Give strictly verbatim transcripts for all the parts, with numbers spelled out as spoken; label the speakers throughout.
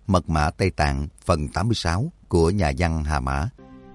Speaker 1: Mật mã Tây Tạng phần tám mươi sáu của nhà văn Hà Mã.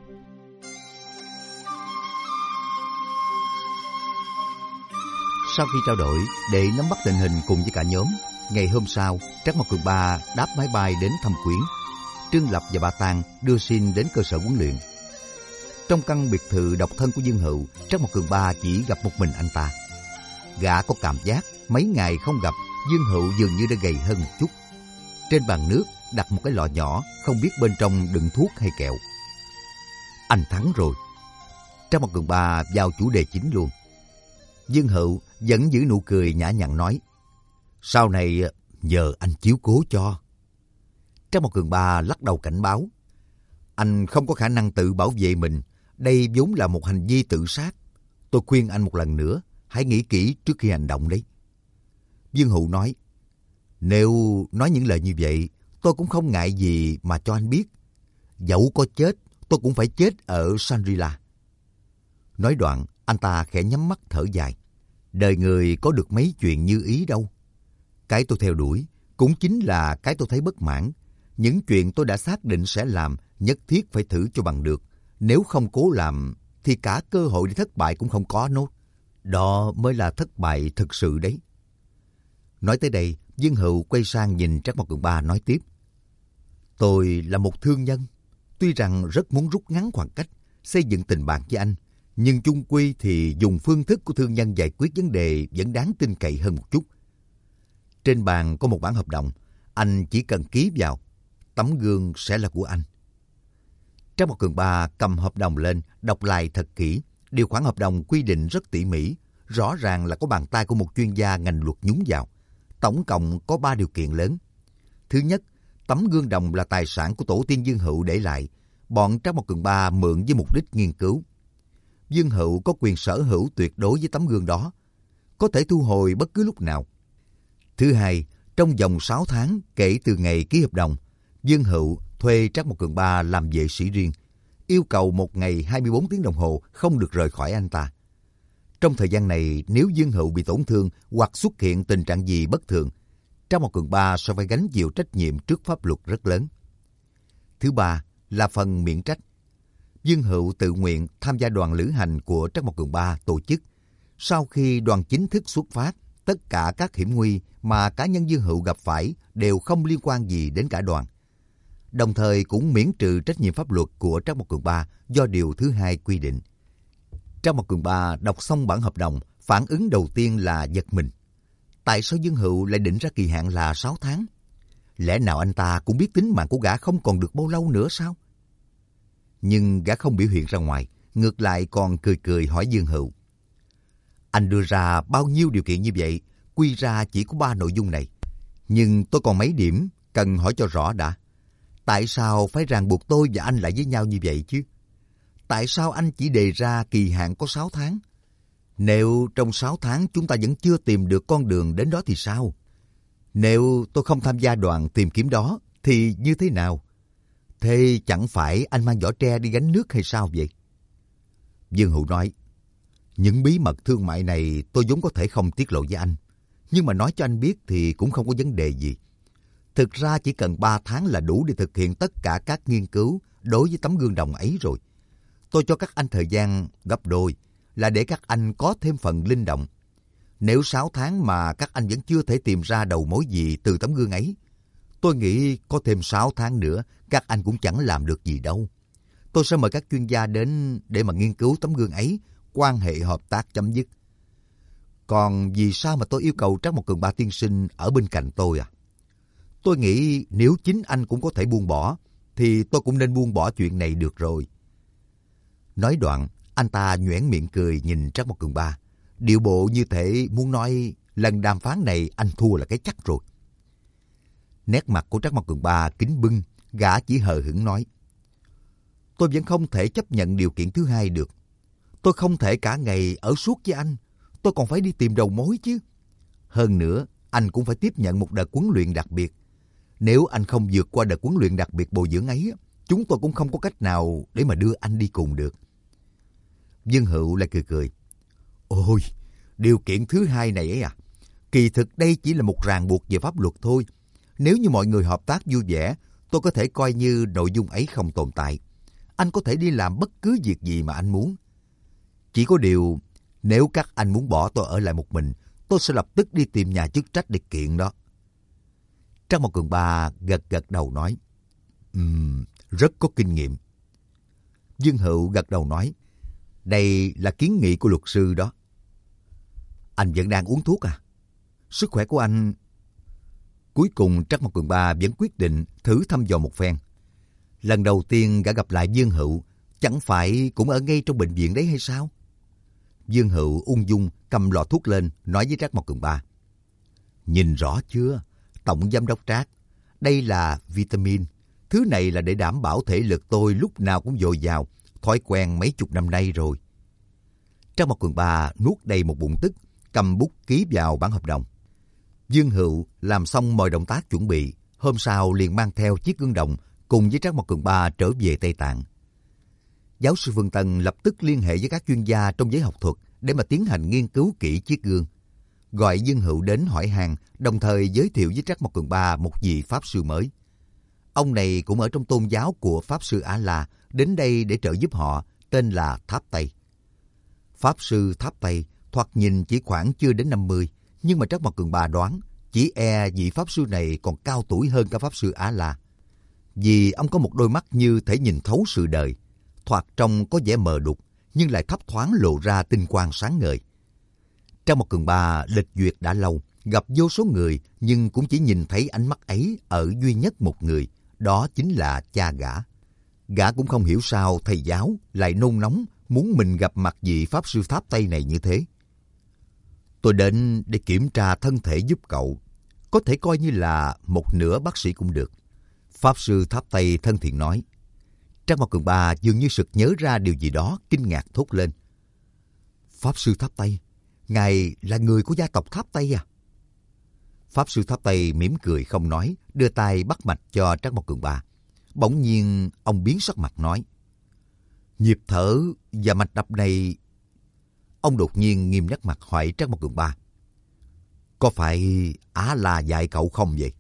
Speaker 1: Sau khi trao đổi để nắm bắt tình hình cùng với cả nhóm, ngày hôm sau, Trác Mộc Cường Ba đáp máy bay đến thăm Quyến. Trương Lập và Ba Tang đưa xin đến cơ sở huấn luyện. Trong căn biệt thự độc thân của Dương Hựu, Trác Mộc Cường Ba chỉ gặp một mình anh ta. Gã có cảm giác mấy ngày không gặp, Dương Hựu dường như đã gầy hơn một chút. Trên bàn nước đặt một cái lọ nhỏ, không biết bên trong đựng thuốc hay kẹo. Anh thắng rồi. Trác Mộc Cường Ba vào chủ đề chính luôn. Dương Hựu vẫn giữ nụ cười nhã nhặn nói: sau này nhờ anh chiếu cố cho. Trác Mộc Cường Ba lắc đầu cảnh báo: anh không có khả năng tự bảo vệ mình, đây vốn là một hành vi tự sát. Tôi khuyên anh một lần nữa, hãy nghĩ kỹ trước khi hành động đấy. Dương Hựu nói: nếu nói những lời như vậy, tôi cũng không ngại gì mà cho anh biết. Dẫu có chết, tôi cũng phải chết ở Shangri-La. Nói đoạn, anh ta khẽ nhắm mắt thở dài. Đời người có được mấy chuyện như ý đâu. Cái tôi theo đuổi cũng chính là cái tôi thấy bất mãn. Những chuyện tôi đã xác định sẽ làm, nhất thiết phải thử cho bằng được. Nếu không cố làm, thì cả cơ hội để thất bại cũng không có nốt. Đó mới là thất bại thực sự đấy. Nói tới đây, Dương Hựu quay sang nhìn Trác Mộc Cường Ba nói tiếp: tôi là một thương nhân. Tuy rằng rất muốn rút ngắn khoảng cách, xây dựng tình bạn với anh, nhưng chung quy thì dùng phương thức của thương nhân giải quyết vấn đề vẫn đáng tin cậy hơn một chút. Trên bàn có một bản hợp đồng, anh chỉ cần ký vào, tấm gương sẽ là của anh. Trác Mộc Cường Ba cầm hợp đồng lên, đọc lại thật kỹ. Điều khoản hợp đồng quy định rất tỉ mỉ, rõ ràng là có bàn tay của một chuyên gia ngành luật nhúng vào. Tổng cộng có ba điều kiện lớn. Thứ nhất, tấm gương đồng là tài sản của tổ tiên Dương Hựu để lại, bọn Trác Mộc Cường Ba mượn với mục đích nghiên cứu. Dương Hựu có quyền sở hữu tuyệt đối với tấm gương đó, có thể thu hồi bất cứ lúc nào. Thứ hai, trong vòng sáu tháng kể từ ngày ký hợp đồng, Dương Hựu thuê Trác Mộc Cường Ba làm vệ sĩ riêng, yêu cầu một ngày hai mươi bốn tiếng đồng hồ không được rời khỏi anh ta. Trong thời gian này, nếu Dương Hựu bị tổn thương hoặc xuất hiện tình trạng gì bất thường, Trác Mộc Cường Ba sẽ phải gánh chịu trách nhiệm trước pháp luật rất lớn. Thứ ba là phần miễn trách. Dương Hựu tự nguyện tham gia đoàn lữ hành của Trác Mộc Cường Ba tổ chức. Sau khi đoàn chính thức xuất phát, tất cả các hiểm nguy mà cá nhân Dương Hựu gặp phải đều không liên quan gì đến cả đoàn. Đồng thời cũng miễn trừ trách nhiệm pháp luật của Trác Mộc Cường Ba do điều thứ hai quy định. Trác Mộc Cường Ba đọc xong bản hợp đồng, phản ứng đầu tiên là giật mình. Tại sao Dương Hựu lại định ra kỳ hạn là sáu tháng? Lẽ nào anh ta cũng biết tính mạng của gã không còn được bao lâu nữa sao? Nhưng gã không biểu hiện ra ngoài, ngược lại còn cười cười hỏi Dương Hựu: anh đưa ra bao nhiêu điều kiện như vậy, quy ra chỉ có ba nội dung này. Nhưng tôi còn mấy điểm cần hỏi cho rõ đã. Tại sao phải ràng buộc tôi và anh lại với nhau như vậy chứ? Tại sao anh chỉ đề ra kỳ hạn có sáu tháng? Nếu trong sáu tháng chúng ta vẫn chưa tìm được con đường đến đó thì sao? Nếu tôi không tham gia đoàn tìm kiếm đó thì như thế nào? Thế chẳng phải anh mang giỏ tre đi gánh nước hay sao vậy? Dương Hựu nói: những bí mật thương mại này tôi vốn có thể không tiết lộ với anh. Nhưng mà nói cho anh biết thì cũng không có vấn đề gì. Thực ra chỉ cần ba tháng là đủ để thực hiện tất cả các nghiên cứu đối với tấm gương đồng ấy rồi. Tôi cho các anh thời gian gấp đôi là để các anh có thêm phần linh động. Nếu sáu tháng mà các anh vẫn chưa thể tìm ra đầu mối gì từ tấm gương ấy, tôi nghĩ có thêm sáu tháng nữa các anh cũng chẳng làm được gì đâu. Tôi sẽ mời các chuyên gia đến để mà nghiên cứu tấm gương ấy, quan hệ hợp tác chấm dứt. Còn vì sao mà tôi yêu cầu Trác Mộc Cường Ba tiên sinh ở bên cạnh tôi à? Tôi nghĩ nếu chính anh cũng có thể buông bỏ, thì tôi cũng nên buông bỏ chuyện này được rồi. Nói đoạn, anh ta nhoẻn miệng cười nhìn Trác Mộc Cường Ba. Điệu bộ như thể muốn nói lần đàm phán này anh thua là cái chắc rồi. Nét mặt của Trác Mộc Cường Ba kính bưng, gã chỉ hờ hững nói: tôi vẫn không thể chấp nhận điều kiện thứ hai được. Tôi không thể cả ngày ở suốt với anh. Tôi còn phải đi tìm đầu mối chứ. Hơn nữa, anh cũng phải tiếp nhận một đợt huấn luyện đặc biệt. Nếu anh không vượt qua đợt huấn luyện đặc biệt bồi dưỡng ấy, chúng tôi cũng không có cách nào để mà đưa anh đi cùng được. Dương Hựu lại cười cười: ôi, điều kiện thứ hai này ấy à? Kỳ thực đây chỉ là một ràng buộc về pháp luật thôi. Nếu như mọi người hợp tác vui vẻ, tôi có thể coi như nội dung ấy không tồn tại. Anh có thể đi làm bất cứ việc gì mà anh muốn. Chỉ có điều, nếu các anh muốn bỏ tôi ở lại một mình, tôi sẽ lập tức đi tìm nhà chức trách để kiện đó. Trang Mộc Cường Ba gật gật đầu nói, Ừm, rất có kinh nghiệm. Dương Hữu gật đầu nói, đây là kiến nghị của luật sư đó. Anh vẫn đang uống thuốc à? Sức khỏe của anh... Cuối cùng Trắc Mộc Cường Ba vẫn quyết định thử thăm dò một phen. Lần đầu tiên gã gặp lại Dương Hữu, chẳng phải cũng ở ngay trong bệnh viện đấy hay sao? Dương Hữu ung dung cầm lọ thuốc lên, nói với Trắc Mộc Cường Ba, nhìn rõ chưa, Tổng Giám đốc Trác, đây là vitamin. Thứ này là để đảm bảo thể lực tôi lúc nào cũng dồi dào, thói quen mấy chục năm nay rồi. Trắc Mộc Cường Ba nuốt đầy một bụng tức, cầm bút ký vào bản hợp đồng. Dương Hữu làm xong mọi động tác chuẩn bị, hôm sau liền mang theo chiếc gương đồng cùng với Trác Mộc Cường Ba trở về Tây Tạng. Giáo sư Phương Tân lập tức liên hệ với các chuyên gia trong giới học thuật để mà tiến hành nghiên cứu kỹ chiếc gương. Gọi Dương Hữu đến hỏi han, đồng thời giới thiệu với Trác Mộc Cường Ba một vị pháp sư mới. Ông này cũng ở trong tôn giáo của Pháp sư A-la, đến đây để trợ giúp họ, tên là Tháp Tây. Pháp sư Tháp Tây thoạt nhìn chỉ khoảng chưa đến năm mươi, nhưng mà Trác Mộc Cường Ba đoán chỉ e vị pháp sư này còn cao tuổi hơn cả Pháp sư A-la. Vì ông có một đôi mắt như thể nhìn thấu sự đời, thoạt trông có vẻ mờ đục, nhưng lại thấp thoáng lộ ra tinh quang sáng ngời. Trác Mộc Cường Ba lịch duyệt đã lâu, gặp vô số người, nhưng cũng chỉ nhìn thấy ánh mắt ấy ở duy nhất một người, đó chính là cha gã. Gã cũng không hiểu sao thầy giáo lại nôn nóng muốn mình gặp mặt vị Pháp sư Tháp Tây này như thế. Tôi đến để kiểm tra thân thể giúp cậu, có thể coi như là một nửa bác sĩ cũng được. Pháp sư Tháp Tây thân thiện nói. Trác Mộc Cường Ba dường như sực nhớ ra điều gì đó, kinh ngạc thốt lên. Pháp sư Tháp Tây, ngài là người của gia tộc Tháp Tây à? Pháp sư Tháp Tây mỉm cười không nói, đưa tay bắt mạch cho Trác Mộc Cường Ba. Bỗng nhiên ông biến sắc mặt nói, nhịp thở và mạch đập này... Ông đột nhiên nghiêm nét mặt hỏi Trác Mộc Cường Ba, có phải Á-la dạy cậu không vậy?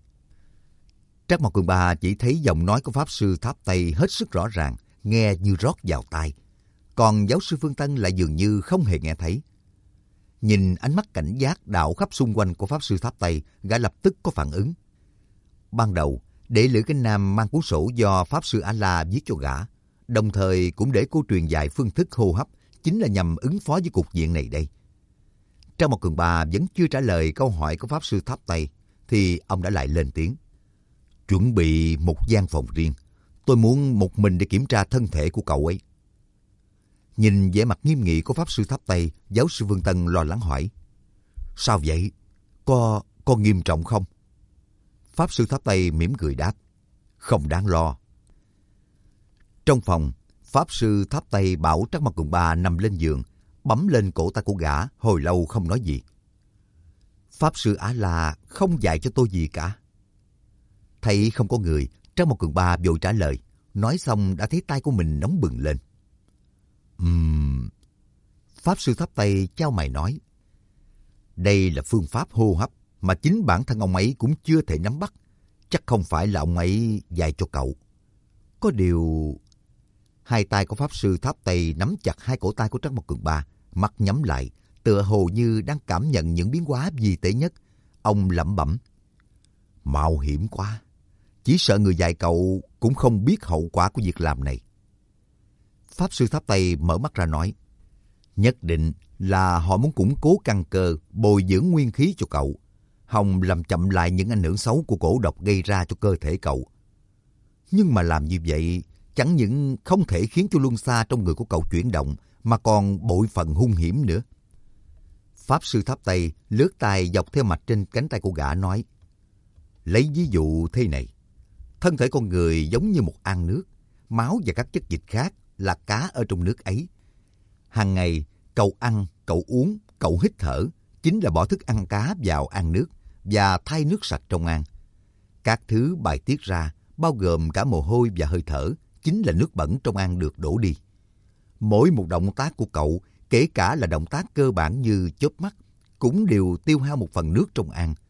Speaker 1: Trác Mộc Cường Ba chỉ thấy giọng nói của Pháp sư Tháp Tây hết sức rõ ràng, nghe như rót vào tai. Còn giáo sư Phương Tân lại dường như không hề nghe thấy. Nhìn ánh mắt cảnh giác đảo khắp xung quanh của Pháp sư Tháp Tây, gã lập tức có phản ứng. Ban đầu, để Lữ Cánh Nam mang cuốn sổ do Pháp sư A-la viết cho gã, đồng thời cũng để cô truyền dạy phương thức hô hấp, chính là nhằm ứng phó với cục diện này đây. Trác Mộc Cường Ba vẫn chưa trả lời câu hỏi của Pháp sư Tháp Tây, thì ông đã lại lên tiếng. Chuẩn bị một gian phòng riêng, tôi muốn một mình để kiểm tra thân thể của cậu ấy. Nhìn vẻ mặt nghiêm nghị của Pháp sư Tháp Tây, giáo sư Phương Tân lo lắng hỏi, sao vậy? Có, có nghiêm trọng không? Pháp sư Tháp Tây mỉm cười đáp, không đáng lo. Trong phòng, Pháp sư Tháp Tây bảo Trác Mộc Cường Ba nằm lên giường, bấm lên cổ tay của gã, hồi lâu không nói gì. Pháp sư A-la không dạy cho tôi gì cả. Thấy không có người, Trác Mộc Cường Ba vội trả lời, nói xong đã thấy tay của mình nóng bừng lên. Ừm... Pháp sư Tháp Tây chau mày nói, đây là phương pháp hô hấp mà chính bản thân ông ấy cũng chưa thể nắm bắt. Chắc không phải là ông ấy dạy cho cậu. Có điều... Hai tay của Pháp sư Tháp Tây nắm chặt hai cổ tay của Trác Mộc Cường Ba, mắt nhắm lại, tựa hồ như đang cảm nhận những biến hóa vi tế nhất. Ông lẩm bẩm, mạo hiểm quá. Chỉ sợ người dạy cậu cũng không biết hậu quả của việc làm này. Pháp sư Tháp Tây mở mắt ra nói, nhất định là họ muốn củng cố căn cơ, bồi dưỡng nguyên khí cho cậu, hòng làm chậm lại những ảnh hưởng xấu của cổ độc gây ra cho cơ thể cậu. Nhưng mà làm như vậy chẳng những không thể khiến cho luân xa trong người của cậu chuyển động, mà còn bội phần hung hiểm nữa. Pháp sư Tháp Tây lướt tay dọc theo mạch trên cánh tay của gã nói, lấy ví dụ thế này, thân thể con người giống như một ao nước, máu và các chất dịch khác là cá ở trong nước ấy. Hàng ngày, cậu ăn, cậu uống, cậu hít thở, chính là bỏ thức ăn cá vào ao nước và thay nước sạch trong ao. Các thứ bài tiết ra, bao gồm cả mồ hôi và hơi thở, chính là nước bẩn trong ao được đổ đi. Mỗi một động tác của cậu, kể cả là động tác cơ bản như chớp mắt, cũng đều tiêu hao một phần nước trong ao.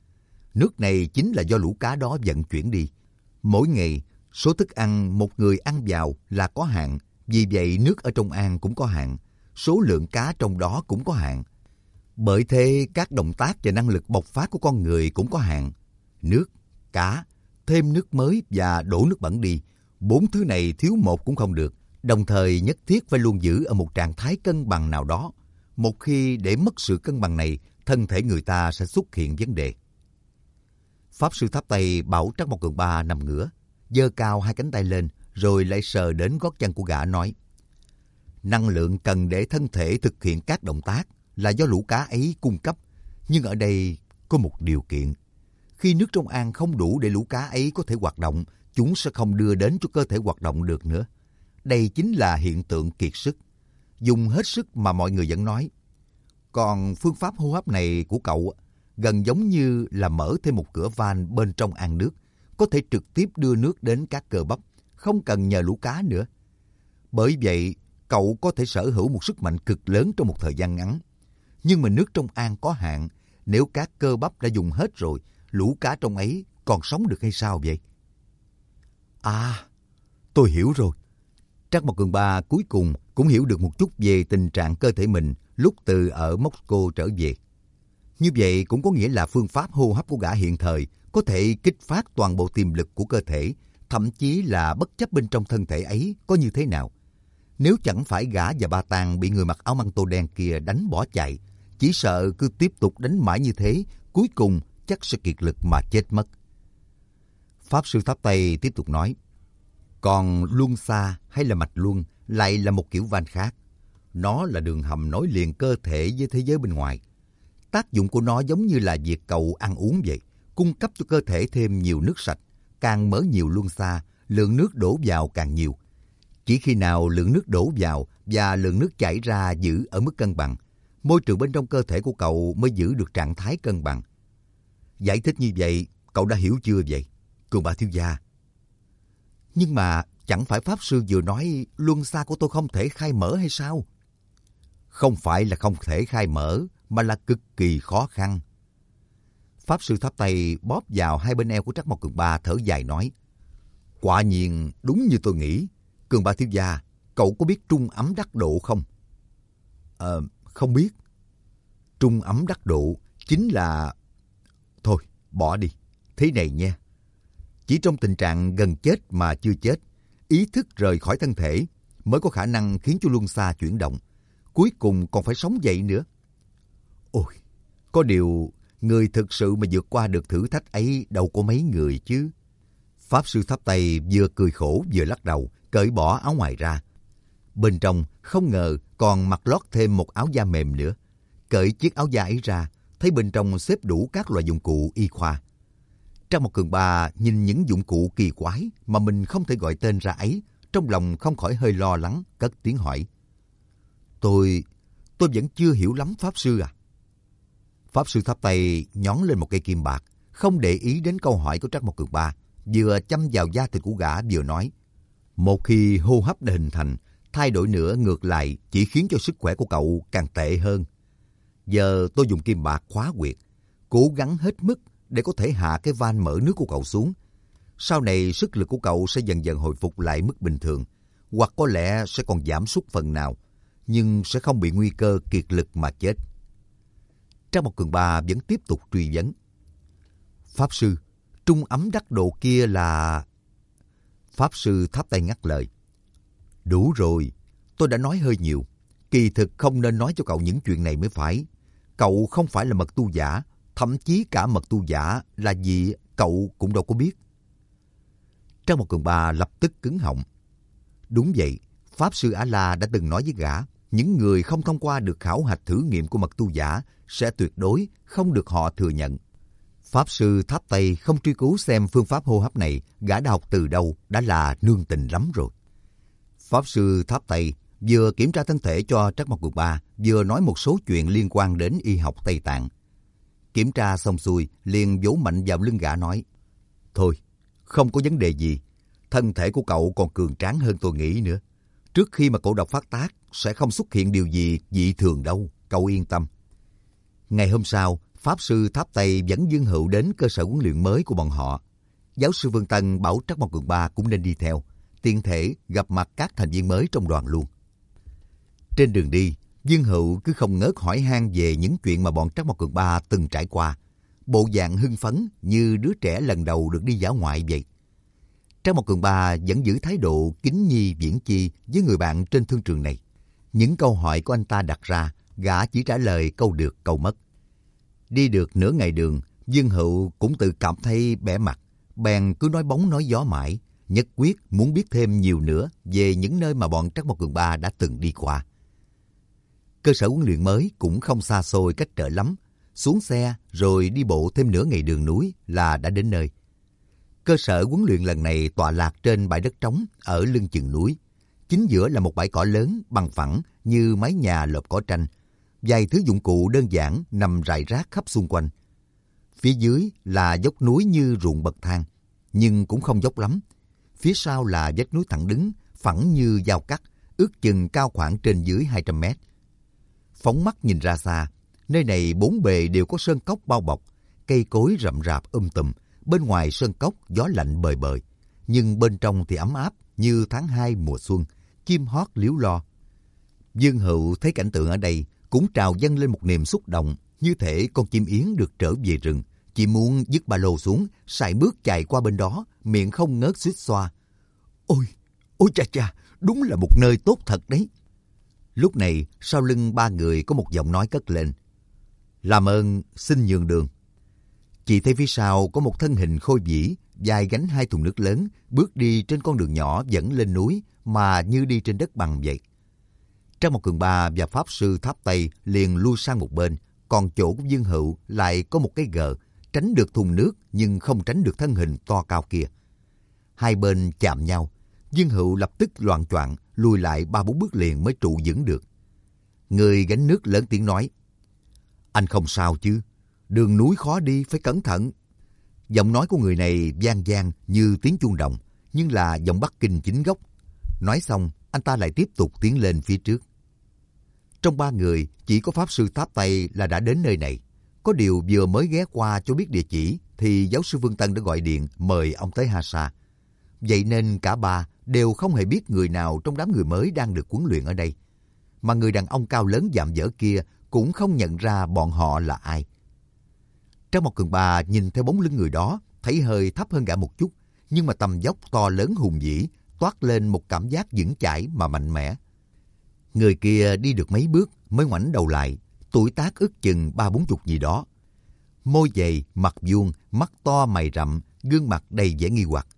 Speaker 1: nước này chính là do lũ cá đó vận chuyển đi. Mỗi ngày, số thức ăn một người ăn vào là có hạn, vì vậy nước ở trong ao cũng có hạn, số lượng cá trong đó cũng có hạn. Bởi thế, các động tác và năng lực bộc phát của con người cũng có hạn. Nước, cá, thêm nước mới và đổ nước bẩn đi, bốn thứ này thiếu một cũng không được, đồng thời nhất thiết phải luôn giữ ở một trạng thái cân bằng nào đó. Một khi để mất sự cân bằng này, thân thể người ta sẽ xuất hiện vấn đề. Pháp Sư Tháp Tây bảo Trắc Mộc Cường Ba nằm ngửa, giơ cao hai cánh tay lên, rồi lại sờ đến gót chân của gã nói: năng lượng cần để thân thể thực hiện các động tác là do lũ cá ấy cung cấp, nhưng ở đây có một điều kiện. Khi nước trong ao không đủ để lũ cá ấy có thể hoạt động, chúng sẽ không đưa đến cho cơ thể hoạt động được nữa. Đây chính là hiện tượng kiệt sức. Dùng hết sức mà mọi người vẫn nói. Còn phương pháp hô hấp này của cậu gần giống như là mở thêm một cửa van bên trong ao nước, có thể trực tiếp đưa nước đến các cơ bắp, không cần nhờ lũ cá nữa. Bởi vậy, cậu có thể sở hữu một sức mạnh cực lớn trong một thời gian ngắn. Nhưng mà nước trong ao có hạn, nếu các cơ bắp đã dùng hết rồi, lũ cá trong ấy còn sống được hay sao vậy? À, tôi hiểu rồi. Trắc Mộc Cường Ba cuối cùng cũng hiểu được một chút về tình trạng cơ thể mình lúc từ ở Moscow trở về. Như vậy cũng có nghĩa là phương pháp hô hấp của gã hiện thời có thể kích phát toàn bộ tiềm lực của cơ thể, thậm chí là bất chấp bên trong thân thể ấy có như thế nào. Nếu chẳng phải gã và Ba Tàng bị người mặc áo măng tô đen kia đánh bỏ chạy, chỉ sợ cứ tiếp tục đánh mãi như thế, cuối cùng chắc sẽ kiệt lực mà chết mất. Pháp Sư Tháp Tây tiếp tục nói: còn luân xa hay là mạch luân lại là một kiểu van khác. Nó là đường hầm nối liền cơ thể với thế giới bên ngoài. Tác dụng của nó giống như là việc cậu ăn uống vậy, cung cấp cho cơ thể thêm nhiều nước sạch. Càng mở nhiều luân xa, lượng nước đổ vào càng nhiều. Chỉ khi nào lượng nước đổ vào và lượng nước chảy ra giữ ở mức cân bằng, môi trường bên trong cơ thể của cậu mới giữ được trạng thái cân bằng. Giải thích như vậy, cậu đã hiểu chưa vậy, Cường Ba thiếu gia? Nhưng mà chẳng phải Pháp Sư vừa nói luân xa của tôi không thể khai mở hay sao? Không phải là không thể khai mở, mà là cực kỳ khó khăn. Pháp Sư Tháp Tây bóp vào hai bên eo của Trắc Mộc Cường Ba, thở dài nói: quả nhiên đúng như tôi nghĩ. Cường Ba thiếu gia, cậu có biết trung ấm đắc độ không? Ờ, không biết. Trung ấm đắc độ chính là... Thôi, bỏ đi. Thế này nha. Chỉ trong tình trạng gần chết mà chưa chết, ý thức rời khỏi thân thể mới có khả năng khiến cho luân xa chuyển động. Cuối cùng còn phải sống dậy nữa. Ôi, có điều người thực sự mà vượt qua được thử thách ấy đâu có mấy người chứ. Pháp Sư Tháp Tây vừa cười khổ vừa lắc đầu, cởi bỏ áo ngoài ra. Bên trong không ngờ còn mặc lót thêm một áo da mềm nữa. Cởi chiếc áo da ấy ra, thấy bên trong xếp đủ các loại dụng cụ y khoa. Trắc Mộc Cường Ba nhìn những dụng cụ kỳ quái mà mình không thể gọi tên ra ấy, trong lòng không khỏi hơi lo lắng, cất tiếng hỏi: Tôi, tôi vẫn chưa hiểu lắm Pháp Sư à? Pháp Sư Tháp Tây nhón lên một cây kim bạc, không để ý đến câu hỏi của Trắc Mộc Cường Ba, vừa châm vào da thịt của gã vừa nói: một khi hô hấp đã hình thành, thay đổi nữa ngược lại chỉ khiến cho sức khỏe của cậu càng tệ hơn. Giờ tôi dùng kim bạc khóa huyệt, cố gắng hết mức để có thể hạ cái van mở nước của cậu xuống. Sau này sức lực của cậu sẽ dần dần hồi phục lại mức bình thường, hoặc có lẽ sẽ còn giảm sút phần nào, nhưng sẽ không bị nguy cơ kiệt lực mà chết. Trắc Mộc Cường Ba vẫn tiếp tục truy vấn: Pháp Sư, trung ấm đắc độ kia là... Pháp Sư Tháp Tây ngắt lời: đủ rồi, tôi đã nói hơi nhiều. Kỳ thực không nên nói cho cậu những chuyện này mới phải. Cậu không phải là mật tu giả, thậm chí cả mật tu giả là gì cậu cũng đâu có biết. Trắc Mộc Cường Ba lập tức cứng họng. Đúng vậy, Pháp Sư A-la đã từng nói với gã, những người không thông qua được khảo hạch thử nghiệm của mật tu giả sẽ tuyệt đối không được họ thừa nhận. Pháp Sư Tháp Tây không truy cứu xem phương pháp hô hấp này gã đã học từ đâu đã là nương tình lắm rồi. Pháp Sư Tháp Tây vừa kiểm tra thân thể cho Trắc Mộc Cường Ba, vừa nói một số chuyện liên quan đến y học Tây Tạng. Kiểm tra xong xuôi, liền vỗ mạnh vào lưng gã nói: thôi, không có vấn đề gì. Thân thể của cậu còn cường tráng hơn tôi nghĩ nữa. Trước khi mà cổ độc phát tác, sẽ không xuất hiện điều gì dị thường đâu, cậu yên tâm. Ngày hôm sau, Pháp sư Tháp Tây dẫn Dương Hữu đến cơ sở huấn luyện mới của bọn họ. Giáo sư Vương Tân bảo Trắc Mộc Cường Ba cũng nên đi theo, tiện thể gặp mặt các thành viên mới trong đoàn luôn. Trên đường đi, Dương Hữu cứ không ngớt hỏi han về những chuyện mà bọn Trắc Mộc Cường Ba từng trải qua, bộ dạng hưng phấn như đứa trẻ lần đầu được đi dã ngoại vậy. Trắc Mộc Cường Ba vẫn giữ thái độ kính nhi viễn chi với người bạn trên thương trường này. Những câu hỏi của anh ta đặt ra, gã chỉ trả lời câu được câu mất. Đi được nửa ngày đường, Dương Hữu cũng tự cảm thấy bẽ mặt, bèn cứ nói bóng nói gió mãi, nhất quyết muốn biết thêm nhiều nữa về những nơi mà bọn Trắc Mộc Cường Ba đã từng đi qua. Cơ sở huấn luyện mới cũng không xa xôi cách trở lắm, xuống xe rồi đi bộ thêm nửa ngày đường núi là đã đến nơi. Cơ sở huấn luyện lần này tọa lạc trên bãi đất trống ở lưng chừng núi. Chính giữa là một bãi cỏ lớn bằng phẳng như mái nhà lợp cỏ tranh. Vài thứ dụng cụ đơn giản nằm rải rác khắp xung quanh. Phía dưới là dốc núi như ruộng bậc thang, nhưng cũng không dốc lắm. Phía sau là vách núi thẳng đứng, phẳng như dao cắt, ước chừng cao khoảng trên dưới hai trăm mét. Phóng mắt nhìn ra xa, nơi này bốn bề đều có sơn cốc bao bọc, cây cối rậm rạp um tùm. Bên ngoài sơn cốc gió lạnh bời bời, nhưng bên trong thì ấm áp như tháng hai mùa xuân, chim hót líu lo. Dương Hữu thấy cảnh tượng ở đây cũng trào dâng lên một niềm xúc động, như thể con chim yến được trở về rừng, chỉ muốn dứt ba lô xuống, sải bước chạy qua bên đó, miệng không ngớt xuýt xoa. Ôi, ôi cha cha, đúng là một nơi tốt thật đấy. Lúc này, sau lưng ba người có một giọng nói cất lên. Làm ơn, xin nhường đường. Chỉ thấy phía sau có một thân hình khôi vĩ, vai gánh hai thùng nước lớn, bước đi trên con đường nhỏ dẫn lên núi mà như đi trên đất bằng vậy. Trắc Mộc Cường Ba và Pháp sư Tháp Tây liền lui sang một bên, còn chỗ của Dương Hữu lại có một cái gờ, tránh được thùng nước nhưng không tránh được thân hình to cao kia. Hai bên chạm nhau, Dương Hữu lập tức loạng choạng lùi lại ba bốn bước liền mới trụ vững được. Người gánh nước lớn tiếng nói: Anh không sao chứ? Đường núi khó đi, phải cẩn thận. Giọng nói của người này vang vang như tiếng chuông đồng, nhưng là giọng Bắc Kinh chính gốc. Nói xong, anh ta lại tiếp tục tiến lên phía trước. Trong ba người, chỉ có Pháp sư Tháp Tây là đã đến nơi này. Có điều vừa mới ghé qua cho biết địa chỉ, thì giáo sư Vương Tân đã gọi điện mời ông tới Ha Sa. Vậy nên cả ba đều không hề biết người nào trong đám người mới đang được huấn luyện ở đây. Mà người đàn ông cao lớn dạm dở kia cũng không nhận ra bọn họ là ai. Trắc Mộc Cường Ba nhìn theo bóng lưng người đó, thấy hơi thấp hơn gã một chút, nhưng mà tầm dốc to lớn hùng vĩ, toát lên một cảm giác vững chãi mà mạnh mẽ. Người kia đi được mấy bước mới ngoảnh đầu lại, tuổi tác ước chừng ba bốn chục gì đó. Môi dày, mặt vuông, mắt to mày rậm, gương mặt đầy vẻ nghi hoặc.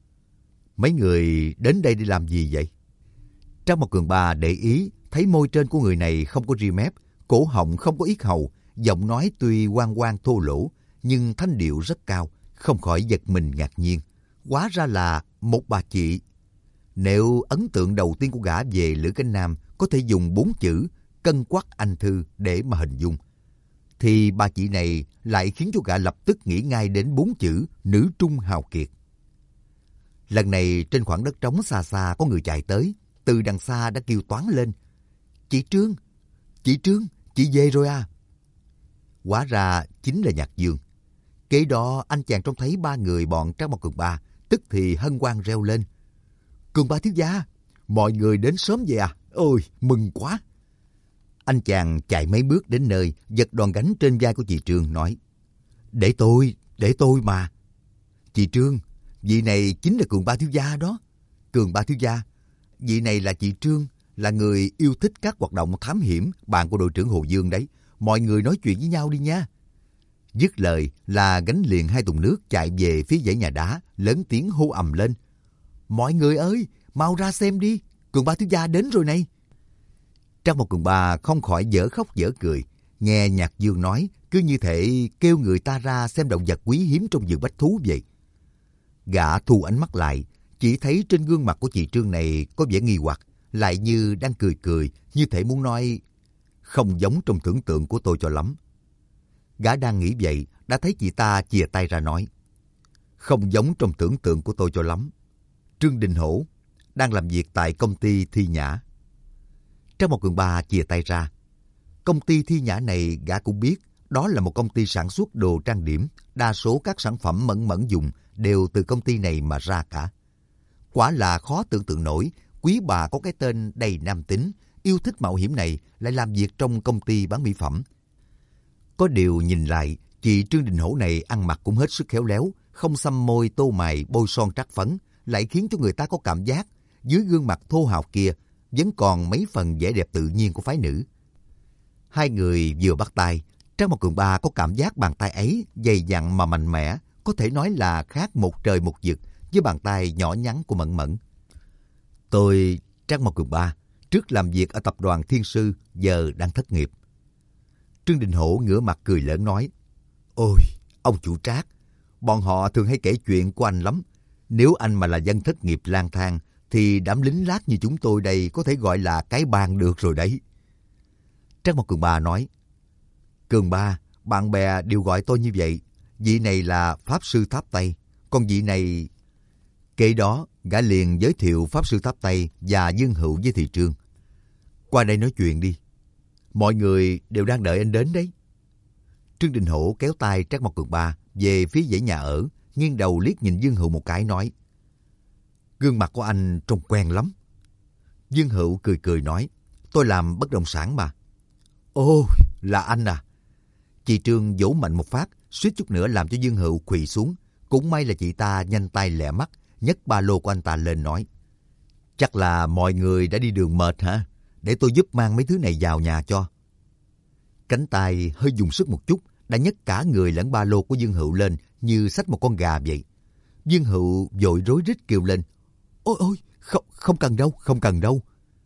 Speaker 1: Mấy người đến đây đi làm gì vậy? Trắc Mộc Cường Ba để ý, thấy môi trên của người này không có ria mép, cổ họng không có yết hầu, giọng nói tuy oang oang thô lỗ, nhưng thanh điệu rất cao, không khỏi giật mình ngạc nhiên. Hóa ra là một bà chị. Nếu ấn tượng đầu tiên của gã về Lữ Cánh Nam có thể dùng bốn chữ cân quắc anh thư để mà hình dung, thì bà chị này lại khiến cho gã lập tức nghĩ ngay đến bốn chữ nữ trung hào kiệt. Lần này trên khoảng đất trống xa xa có người chạy tới, từ đằng xa đã kêu toáng lên: Chị Trương, chị Trương, chị về rồi à? Hóa ra chính là Nhạc Dương. Kế đó anh chàng trông thấy ba người bọn Trắc Mộc Cường Ba, tức thì hân hoan reo lên: Cường Ba thiếu gia, mọi người đến sớm vậy à? Ôi, mừng quá! Anh chàng chạy mấy bước đến nơi, giật đòn gánh trên vai của chị Trương nói: Để tôi, để tôi mà. Chị Trương, vị này chính là Cường Ba thiếu gia đó. Cường Ba thiếu gia, vị này là chị Trương, là người yêu thích các hoạt động thám hiểm, bạn của đội trưởng Hồ Dương đấy. Mọi người nói chuyện với nhau đi nha. Dứt lời là gánh liền hai thùng nước chạy về phía dãy nhà đá, lớn tiếng hô ầm lên: Mọi người ơi, mau ra xem đi, Cường Ba thiếu gia đến rồi này. Trắc Mộc Cường Ba không khỏi dở khóc dở cười, nghe Nhạc Dương nói cứ như thể kêu người ta ra xem động vật quý hiếm trong vườn bách thú vậy. Gã thu ánh mắt lại, chỉ thấy trên gương mặt của chị Trương này có vẻ nghi hoặc, lại như đang cười cười, như thể muốn nói: Không giống trong tưởng tượng của tôi cho lắm. Gã đang nghĩ vậy, đã thấy chị ta chìa tay ra nói: Không giống trong tưởng tượng của tôi cho lắm. Trương Đình Hổ đang làm việc tại công ty Thi Nhã. Trắc Mộc Cường Ba chìa tay ra. Công ty Thi Nhã này gã cũng biết, Đó là một công ty sản xuất đồ trang điểm, đa số các sản phẩm Mẫn Mẫn dùng đều từ công ty này mà ra cả. Quả là khó tưởng tượng nổi, quý bà có cái tên đầy nam tính, yêu thích mạo hiểm này lại làm việc trong công ty bán mỹ phẩm. Có điều nhìn lại, chị Trương Đình Hổ này ăn mặc cũng hết sức khéo léo, không xăm môi tô mày bôi son trát phấn, lại khiến cho người ta có cảm giác dưới gương mặt thô hào kia vẫn còn mấy phần vẻ đẹp tự nhiên của phái nữ. Hai người vừa bắt tay, Trác Mộc Cường Ba có cảm giác bàn tay ấy dày dặn mà mạnh mẽ, có thể nói là khác một trời một vực với bàn tay nhỏ nhắn của Mẫn Mẫn. Tôi, Trác Mộc Cường Ba, trước làm việc ở tập đoàn Thiên Sư, giờ đang thất nghiệp. Trương Đình Hổ ngửa mặt cười lớn nói, ôi, ông chủ Trác, bọn họ thường hay kể chuyện của anh lắm. Nếu anh mà là dân thất nghiệp lang thang, thì đám lính lát như chúng tôi đây có thể gọi là cái bang được rồi đấy. Trác Mộc Cường Ba nói, Cường Ba, bạn bè đều gọi tôi như vậy. Vị này là Pháp Sư Tháp Tây, còn vị này... Kế đó, gã liền giới thiệu Pháp Sư Tháp Tây và Dương Hữu với Thị Trương. Qua đây nói chuyện đi. Mọi người đều đang đợi anh đến đấy. Trương Đình Hổ kéo tay Trác Mộc Cường Ba về phía dãy nhà ở, nghiêng đầu liếc nhìn Dương Hữu một cái nói, gương mặt của anh trông quen lắm. Dương Hữu cười cười nói, tôi làm bất động sản mà. Ồ, là anh à. Chị Trương vỗ mạnh một phát, suýt chút nữa làm cho Dương Hữu quỳ xuống. Cũng may là chị ta nhanh tay lẹ mắt, nhấc ba lô của anh ta lên nói, chắc là mọi người đã đi đường mệt hả? Để tôi giúp mang mấy thứ này vào nhà cho. Cánh tay hơi dùng sức một chút, đã nhấc cả người lẫn ba lô của Dương Hữu lên như xách một con gà vậy. Dương Hữu vội rối rít kêu lên, ôi ôi, không, không cần đâu, không cần đâu.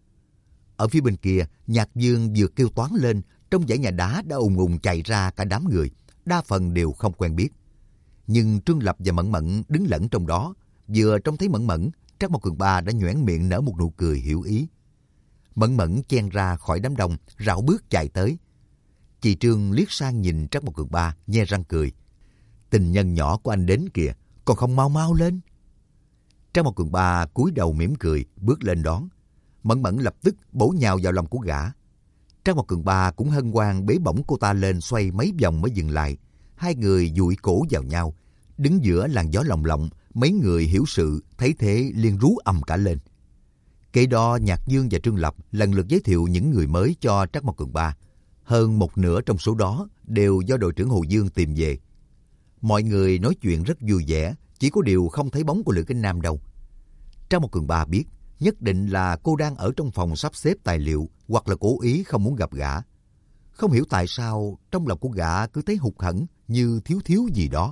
Speaker 1: Ở phía bên kia, Nhạc Dương vừa kêu toán lên, trong dãy nhà đá đã ùn ùn chạy ra cả đám người, đa phần đều không quen biết. Nhưng Trương Lập và Mẫn Mẫn đứng lẫn trong đó, vừa trông thấy Mẫn Mẫn, Trác Mộc Cường Ba đã nhoẻn miệng nở một nụ cười hiểu ý. Mẫn Mẫn chen ra khỏi đám đông, rảo bước chạy tới. Chị Trương liếc sang nhìn Trác Mộc Cường Ba, nhe răng cười. Tình nhân nhỏ của anh đến kìa, còn không mau mau lên. Trác Mộc Cường Ba cúi đầu mỉm cười, bước lên đón. Mẫn Mẫn lập tức bổ nhào vào lòng của gã. Trác Mộc Cường Ba cũng hân hoan bế bổng cô ta lên xoay mấy vòng mới dừng lại. Hai người dụi cổ vào nhau, đứng giữa làn gió lồng lộng. Mấy người hiểu sự thấy thế liền rú ầm cả lên. Kế đó Nhạc Dương và Trương Lập lần lượt giới thiệu những người mới cho Trác Mộc Cường Ba. Hơn một nửa trong số đó đều do đội trưởng Hồ Dương tìm về. Mọi người nói chuyện rất vui vẻ, chỉ có điều không thấy bóng của Lữ Kinh Nam đâu. Trác Mộc Cường Ba biết nhất định là cô đang ở trong phòng sắp xếp tài liệu, hoặc là cố ý không muốn gặp gã. Không hiểu tại sao trong lòng của gã cứ thấy hụt hẫng như thiếu thiếu gì đó.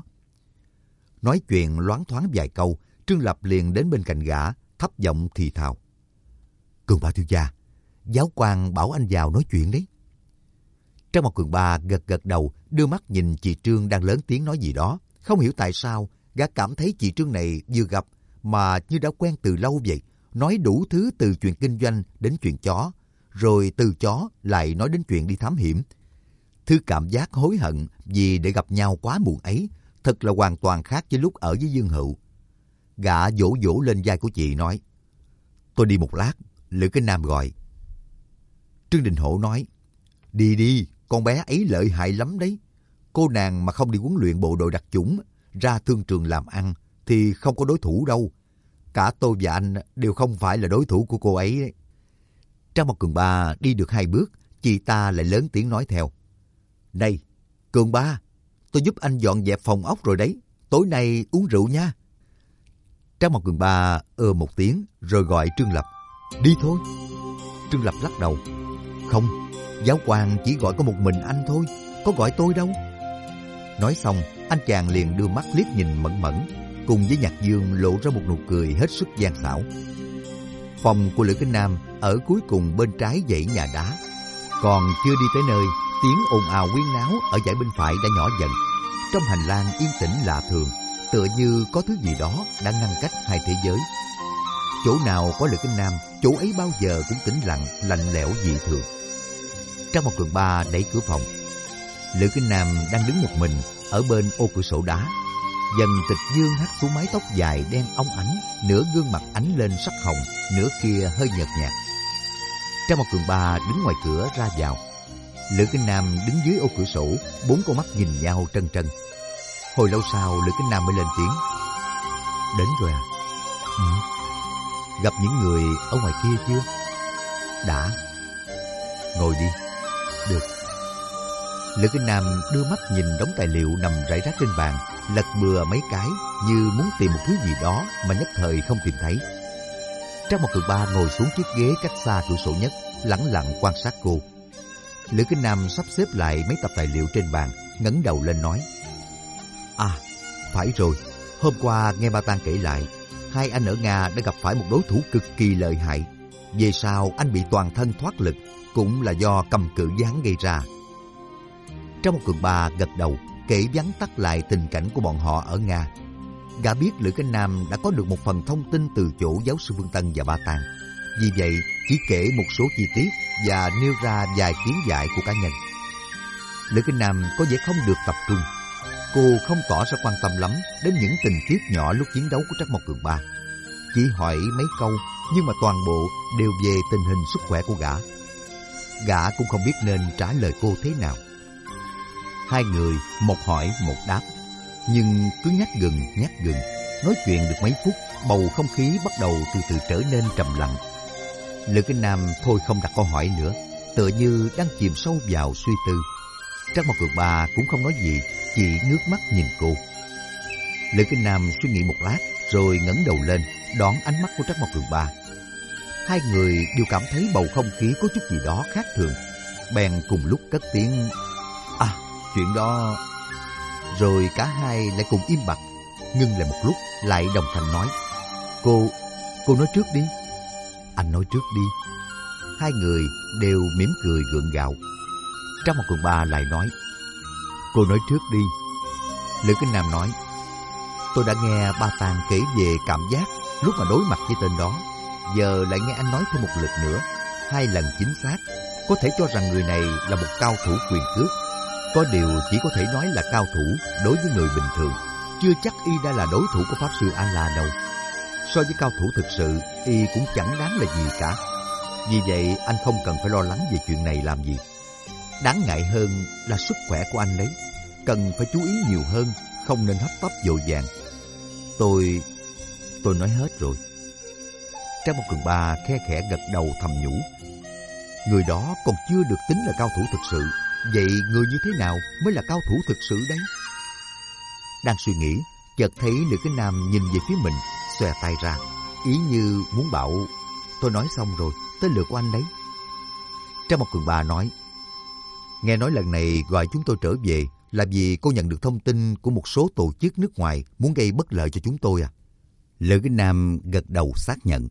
Speaker 1: Nói chuyện loáng thoáng vài câu, Trương Lập liền đến bên cạnh gã, thấp giọng thì thào. Cường Ba thiếu gia, giáo quan bảo anh vào nói chuyện đấy. Trác Mộc Cường Ba gật gật đầu, đưa mắt nhìn chị Trương đang lớn tiếng nói gì đó. Không hiểu tại sao, gã cảm thấy chị Trương này vừa gặp mà như đã quen từ lâu vậy. Nói đủ thứ từ chuyện kinh doanh đến chuyện chó, rồi từ chó lại nói đến chuyện đi thám hiểm. Thứ cảm giác hối hận vì để gặp nhau quá muộn ấy, thật là hoàn toàn khác với lúc ở với Dương Hữu. Gã vỗ vỗ lên vai của chị nói, tôi đi một lát, Lữ Kinh Nam gọi. Trương Đình Hổ nói, đi đi, con bé ấy lợi hại lắm đấy. Cô nàng mà không đi huấn luyện bộ đội đặc chủng, ra thương trường làm ăn, thì không có đối thủ đâu. Cả tôi và anh đều không phải là đối thủ của cô ấy đấy. Trác Mộc Cường Ba đi được hai bước, chị ta lại lớn tiếng nói theo. Này, Cường Ba, tôi giúp anh dọn dẹp phòng ốc rồi đấy. Tối nay uống rượu nha. Trác Mộc Cường Ba ơ một tiếng rồi gọi Trương Lập. Đi thôi. Trương Lập lắc đầu. Không, giáo quan chỉ gọi có một mình anh thôi, có gọi tôi đâu. Nói xong, anh chàng liền đưa mắt liếc nhìn Mẫn Mẫn, cùng với Nhạc Dương lộ ra một nụ cười hết sức gian xảo. Phòng của Lữ Kinh Nam ở cuối cùng bên trái dãy nhà đá. Còn chưa đi tới nơi, tiếng ồn ào huyên náo ở dãy bên phải đã nhỏ dần. Trong hành lang yên tĩnh lạ thường, tựa như có thứ gì đó đã ngăn cách hai thế giới. Chỗ nào có Lữ Kinh Nam, chỗ ấy bao giờ cũng tĩnh lặng, lạnh lẽo dị thường. Trác Mộc Cường Ba đẩy cửa phòng. Lữ Kinh Nam đang đứng một mình ở bên ô cửa sổ đá. Dần Tịch Dương hắt xuống mái tóc dài đen óng ánh, nửa gương mặt ánh lên sắc hồng, nửa kia hơi nhợt nhạt. Trác Mộc Cường Ba đứng ngoài cửa ra vào. Lữ Kinh Nam đứng dưới ô cửa sổ, bốn con mắt nhìn nhau trân trân. Hồi lâu sau, Lữ Kinh Nam mới lên tiếng. Đến rồi à? Ừ. Gặp những người ở ngoài kia chưa? Đã. Ngồi đi. Được. Lữ Kinh Nam đưa mắt nhìn đống tài liệu nằm rải rác trên bàn, lật bừa mấy cái như muốn tìm một thứ gì đó mà nhất thời không tìm thấy. Trác Mộc Cường Ba ngồi xuống chiếc ghế cách xa cửa sổ nhất, lẳng lặng quan sát cô. Lữ Kinh Nam sắp xếp lại mấy tập tài liệu trên bàn, ngẩng đầu lên nói. À, phải rồi, hôm qua nghe Ba Tang kể lại, hai anh ở Nga đã gặp phải một đối thủ cực kỳ lợi hại. Về sau anh bị toàn thân thoát lực, cũng là do cầm cự với hắn gây ra. Trác Mộc Cường Ba gật đầu, kể vắn tắt lại tình cảnh của bọn họ ở Nga. Gã biết Lữ Kinh Nam đã có được một phần thông tin từ chỗ giáo sư Phương Tân và Ba Tang. Vì vậy, chỉ kể một số chi tiết và nêu ra vài kiến giải của cá nhân. Lữ Kinh Nam có vẻ không được tập trung. Cô không tỏ ra quan tâm lắm đến những tình tiết nhỏ lúc chiến đấu của Trác Mộc Cường Ba. Chỉ hỏi mấy câu, nhưng mà toàn bộ đều về tình hình sức khỏe của gã. Gã cũng không biết nên trả lời cô thế nào. Hai người một hỏi một đáp, nhưng cứ nhắc gừng nhắc gừng. Nói chuyện được mấy phút, bầu không khí bắt đầu từ từ trở nên trầm lặng. Lữ Kinh Nam thôi không đặt câu hỏi nữa, tựa như đang chìm sâu vào suy tư. Trác Mộc Cường Ba cũng không nói gì, chỉ ngước mắt nhìn cô. Lữ Kinh Nam suy nghĩ một lát, rồi ngẩng đầu lên, đón ánh mắt của Trác Mộc Cường Ba. Hai người đều cảm thấy bầu không khí có chút gì đó khác thường, bèn cùng lúc cất tiếng. À, chuyện đó... Rồi cả hai lại cùng im bặt, ngưng lại một lúc, lại đồng thanh nói. Cô, cô nói trước đi. Anh nói trước đi. Hai người đều mỉm cười gượng gạo. Trác Mộc Cường Ba lại nói. Cô nói trước đi. Lữ Kinh Nam nói. Tôi đã nghe Ba Tang kể về cảm giác lúc mà đối mặt với tên đó. Giờ lại nghe anh nói thêm một lượt nữa, hai lần chính xác. Có thể cho rằng người này là một cao thủ quyền cước. Có điều chỉ có thể nói là cao thủ đối với người bình thường, chưa chắc y đã là đối thủ của Pháp Sư A-la đâu. So với cao thủ thực sự, y cũng chẳng đáng là gì cả. Vì vậy anh không cần phải lo lắng về chuyện này làm gì. Đáng ngại hơn là sức khỏe của anh đấy. Cần phải chú ý nhiều hơn, không nên hấp tấp vội vàng. Tôi... tôi nói hết rồi. Trác Mộc Cường Ba khe khẽ gật đầu thầm nhủ. Người đó còn chưa được tính là cao thủ thực sự. Vậy người như thế nào mới là cao thủ thực sự đấy? Đang suy nghĩ, chợt thấy Lữ Kinh Nam nhìn về phía mình, xòe tay ra, ý như muốn bảo, tôi nói xong rồi, tới lượt của anh đấy. Trác Mộc Cường Ba nói, nghe nói lần này gọi chúng tôi trở về là vì cô nhận được thông tin của một số tổ chức nước ngoài muốn gây bất lợi cho chúng tôi à? Lữ Kinh Nam gật đầu xác nhận.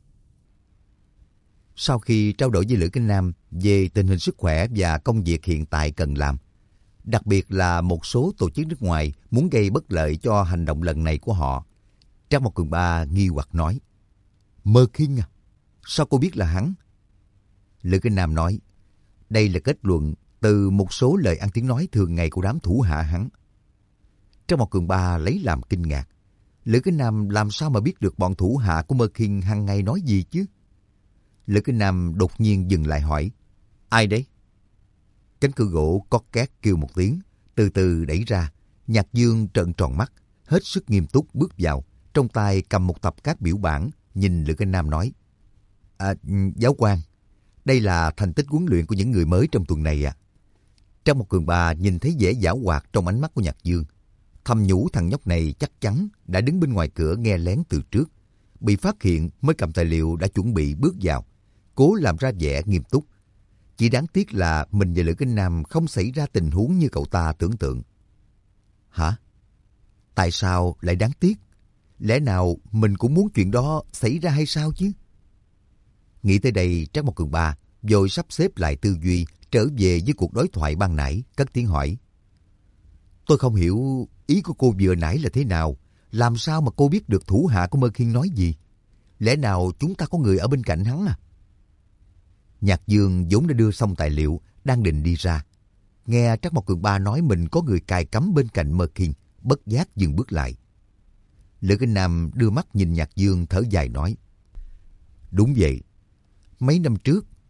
Speaker 1: Sau khi trao đổi với Lữ Kinh Nam về tình hình sức khỏe và công việc hiện tại cần làm, đặc biệt là một số tổ chức nước ngoài muốn gây bất lợi cho hành động lần này của họ, Trác Mộc Cường Ba nghi hoặc nói, Mơ Kinh à? Sao cô biết là hắn? Lữ Kinh Nam nói, đây là kết luận từ một số lời ăn tiếng nói thường ngày của đám thủ hạ hắn. Trác Mộc Cường Ba lấy làm kinh ngạc. Lữ Kinh Nam làm sao mà biết được bọn thủ hạ của Mơ Kinh hằng ngày nói gì chứ? Lữ Kinh Nam đột nhiên dừng lại hỏi, ai đấy? Cánh cửa gỗ có két kêu một tiếng, từ từ đẩy ra. Nhạc Dương trợn tròn mắt, hết sức nghiêm túc bước vào, trong tay cầm một tập các biểu bản, nhìn Lữ Kinh Nam nói, à, giáo quan, đây là thành tích huấn luyện của những người mới trong tuần này à? Trác Mộc Cường Ba nhìn thấy vẻ giảo hoạt trong ánh mắt của Nhạc Dương, thầm nhủ thằng nhóc này chắc chắn đã đứng bên ngoài cửa nghe lén từ trước, bị phát hiện mới cầm tài liệu đã chuẩn bị bước vào, cố làm ra vẻ nghiêm túc. Chỉ đáng tiếc là mình và Lữ Kinh Nam không xảy ra tình huống như cậu ta tưởng tượng. Hả? Tại sao lại đáng tiếc? Lẽ nào mình cũng muốn chuyện đó xảy ra hay sao chứ? Nghĩ tới đây, Trác Mộc Cường Ba vội sắp xếp lại tư duy, trở về với cuộc đối thoại ban nãy, cất tiếng hỏi. Tôi không hiểu ý của cô vừa nãy là thế nào. Làm sao mà cô biết được thủ hạ của Mơ Kinh nói gì? Lẽ nào chúng ta có người ở bên cạnh hắn à? Nhạc Dương vốn đã đưa xong tài liệu, đang định đi ra. Nghe Trác Mộc Cường Ba nói mình có người cài cắm bên cạnh Mơ Kinh, bất giác dừng bước lại. Lữ Kinh Nam đưa mắt nhìn Nhạc Dương thở dài nói. Đúng vậy. Mấy năm trước,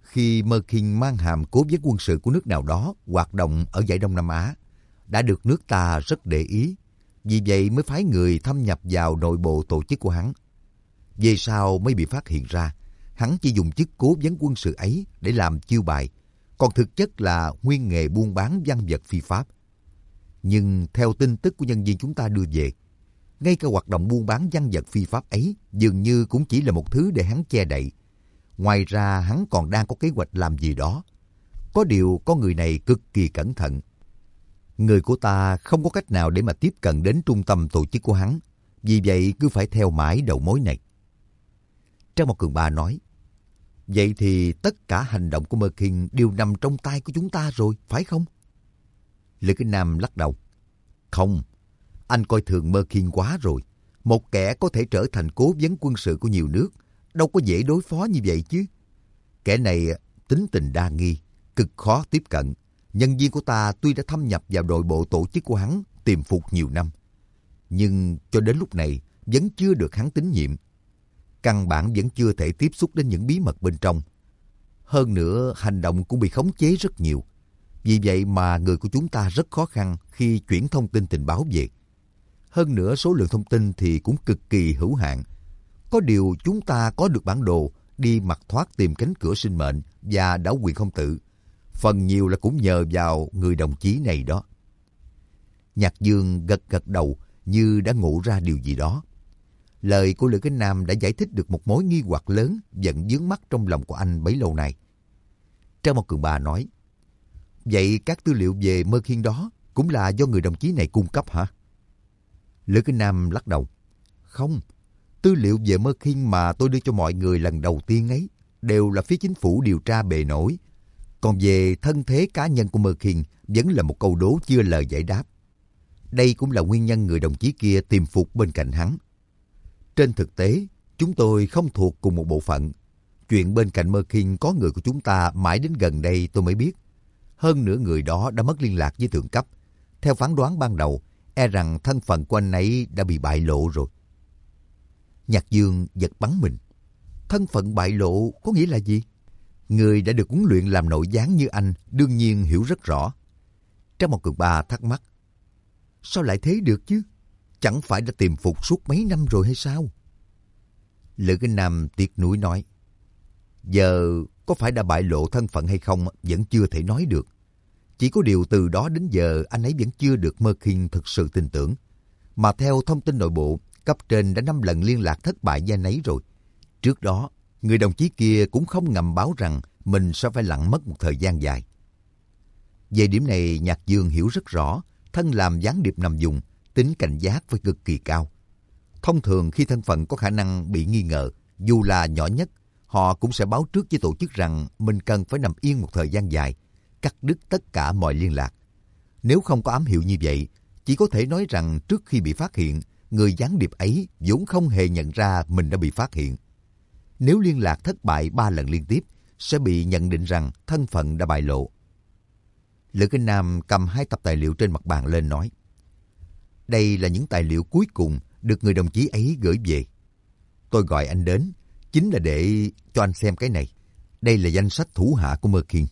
Speaker 1: khi Mơ Kinh mang hàm cố vấn quân sự của nước nào đó hoạt động ở dải Đông Nam Á, đã được nước ta rất để ý, vì vậy mới phái người thâm nhập vào nội bộ tổ chức của hắn. Về sau mới bị phát hiện ra, hắn chỉ dùng chức cố vấn quân sự ấy để làm chiêu bài, còn thực chất là nguyên nghề buôn bán văn vật phi pháp. Nhưng theo tin tức của nhân viên chúng ta đưa về, ngay cả hoạt động buôn bán văn vật phi pháp ấy dường như cũng chỉ là một thứ để hắn che đậy. Ngoài ra hắn còn đang có kế hoạch làm gì đó. Có điều con người này cực kỳ cẩn thận. Người của ta không có cách nào để mà tiếp cận đến trung tâm tổ chức của hắn, vì vậy cứ phải theo mãi đầu mối này. Trang Một Cường Ba nói, vậy thì tất cả hành động của Mơ Kinh đều nằm trong tay của chúng ta rồi, phải không? Lữ Kinh Nam lắc đầu. Không, anh coi thường Mơ Kinh quá rồi. Một kẻ có thể trở thành cố vấn quân sự của nhiều nước, đâu có dễ đối phó như vậy chứ. Kẻ này tính tình đa nghi, cực khó tiếp cận. Nhân viên của ta tuy đã thâm nhập vào nội bộ tổ chức của hắn, tìm phục nhiều năm, nhưng cho đến lúc này vẫn chưa được hắn tín nhiệm. Căn bản vẫn chưa thể tiếp xúc đến những bí mật bên trong. Hơn nữa, hành động cũng bị khống chế rất nhiều. Vì vậy mà người của chúng ta rất khó khăn khi chuyển thông tin tình báo về. Hơn nữa, số lượng thông tin thì cũng cực kỳ hữu hạn. Có điều chúng ta có được bản đồ đi mặt thoát tìm cánh cửa sinh mệnh và đảo quyền không tự. Phần nhiều là cũng nhờ vào người đồng chí này đó. Nhạc Dương gật gật đầu như đã ngộ ra điều gì đó. Lời của Lữ Kinh Nam đã giải thích được một mối nghi hoặc lớn vẫn vướng mắc trong lòng của anh bấy lâu nay. Trang Một Cường Ba nói, vậy các tư liệu về Mơ Khiên đó cũng là do người đồng chí này cung cấp hả? Lữ Kinh Nam lắc đầu. Không, tư liệu về Mơ Khiên mà tôi đưa cho mọi người lần đầu tiên ấy đều là phía chính phủ điều tra bề nổi. Còn về thân thế cá nhân của Mơ Khiên vẫn là một câu đố chưa lời giải đáp. Đây cũng là nguyên nhân người đồng chí kia tìm phục bên cạnh hắn. Trên thực tế, chúng tôi không thuộc cùng một bộ phận. Chuyện bên cạnh Mơ Khiên có người của chúng ta mãi đến gần đây tôi mới biết. Hơn nữa người đó đã mất liên lạc với thượng cấp. Theo phán đoán ban đầu, e rằng thân phận của anh ấy đã bị bại lộ rồi. Nhạc Dương giật bắn mình. Thân phận bại lộ có nghĩa là gì? Người đã được huấn luyện làm nội gián như anh đương nhiên hiểu rất rõ. Trang Một Cường Ba thắc mắc. Sao lại thế được chứ? Chẳng phải đã tìm phục suốt mấy năm rồi hay sao? Lữ Kinh Nam tiếc nuối nói. Giờ có phải đã bại lộ thân phận hay không vẫn chưa thể nói được. Chỉ có điều từ đó đến giờ anh ấy vẫn chưa được Mơ Khiên thực sự tin tưởng. Mà theo thông tin nội bộ, cấp trên đã năm lần liên lạc thất bại với anh ấy rồi. Trước đó, người đồng chí kia cũng không ngầm báo rằng mình sẽ phải lặn mất một thời gian dài. Về điểm này, Nhạc Dương hiểu rất rõ. Thân làm gián điệp nằm vùng, tính cảnh giác phải cực kỳ cao. Thông thường khi thân phận có khả năng bị nghi ngờ, dù là nhỏ nhất, họ cũng sẽ báo trước với tổ chức rằng mình cần phải nằm yên một thời gian dài, cắt đứt tất cả mọi liên lạc. Nếu không có ám hiệu như vậy, chỉ có thể nói rằng trước khi bị phát hiện, người gián điệp ấy vốn không hề nhận ra mình đã bị phát hiện. Nếu liên lạc thất bại ba lần liên tiếp, sẽ bị nhận định rằng thân phận đã bại lộ. Lữ Kinh Nam cầm hai tập tài liệu trên mặt bàn lên nói. Đây là những tài liệu cuối cùng được người đồng chí ấy gửi về. Tôi gọi anh đến, chính là để cho anh xem cái này. Đây là danh sách thủ hạ của Mơ Khiên.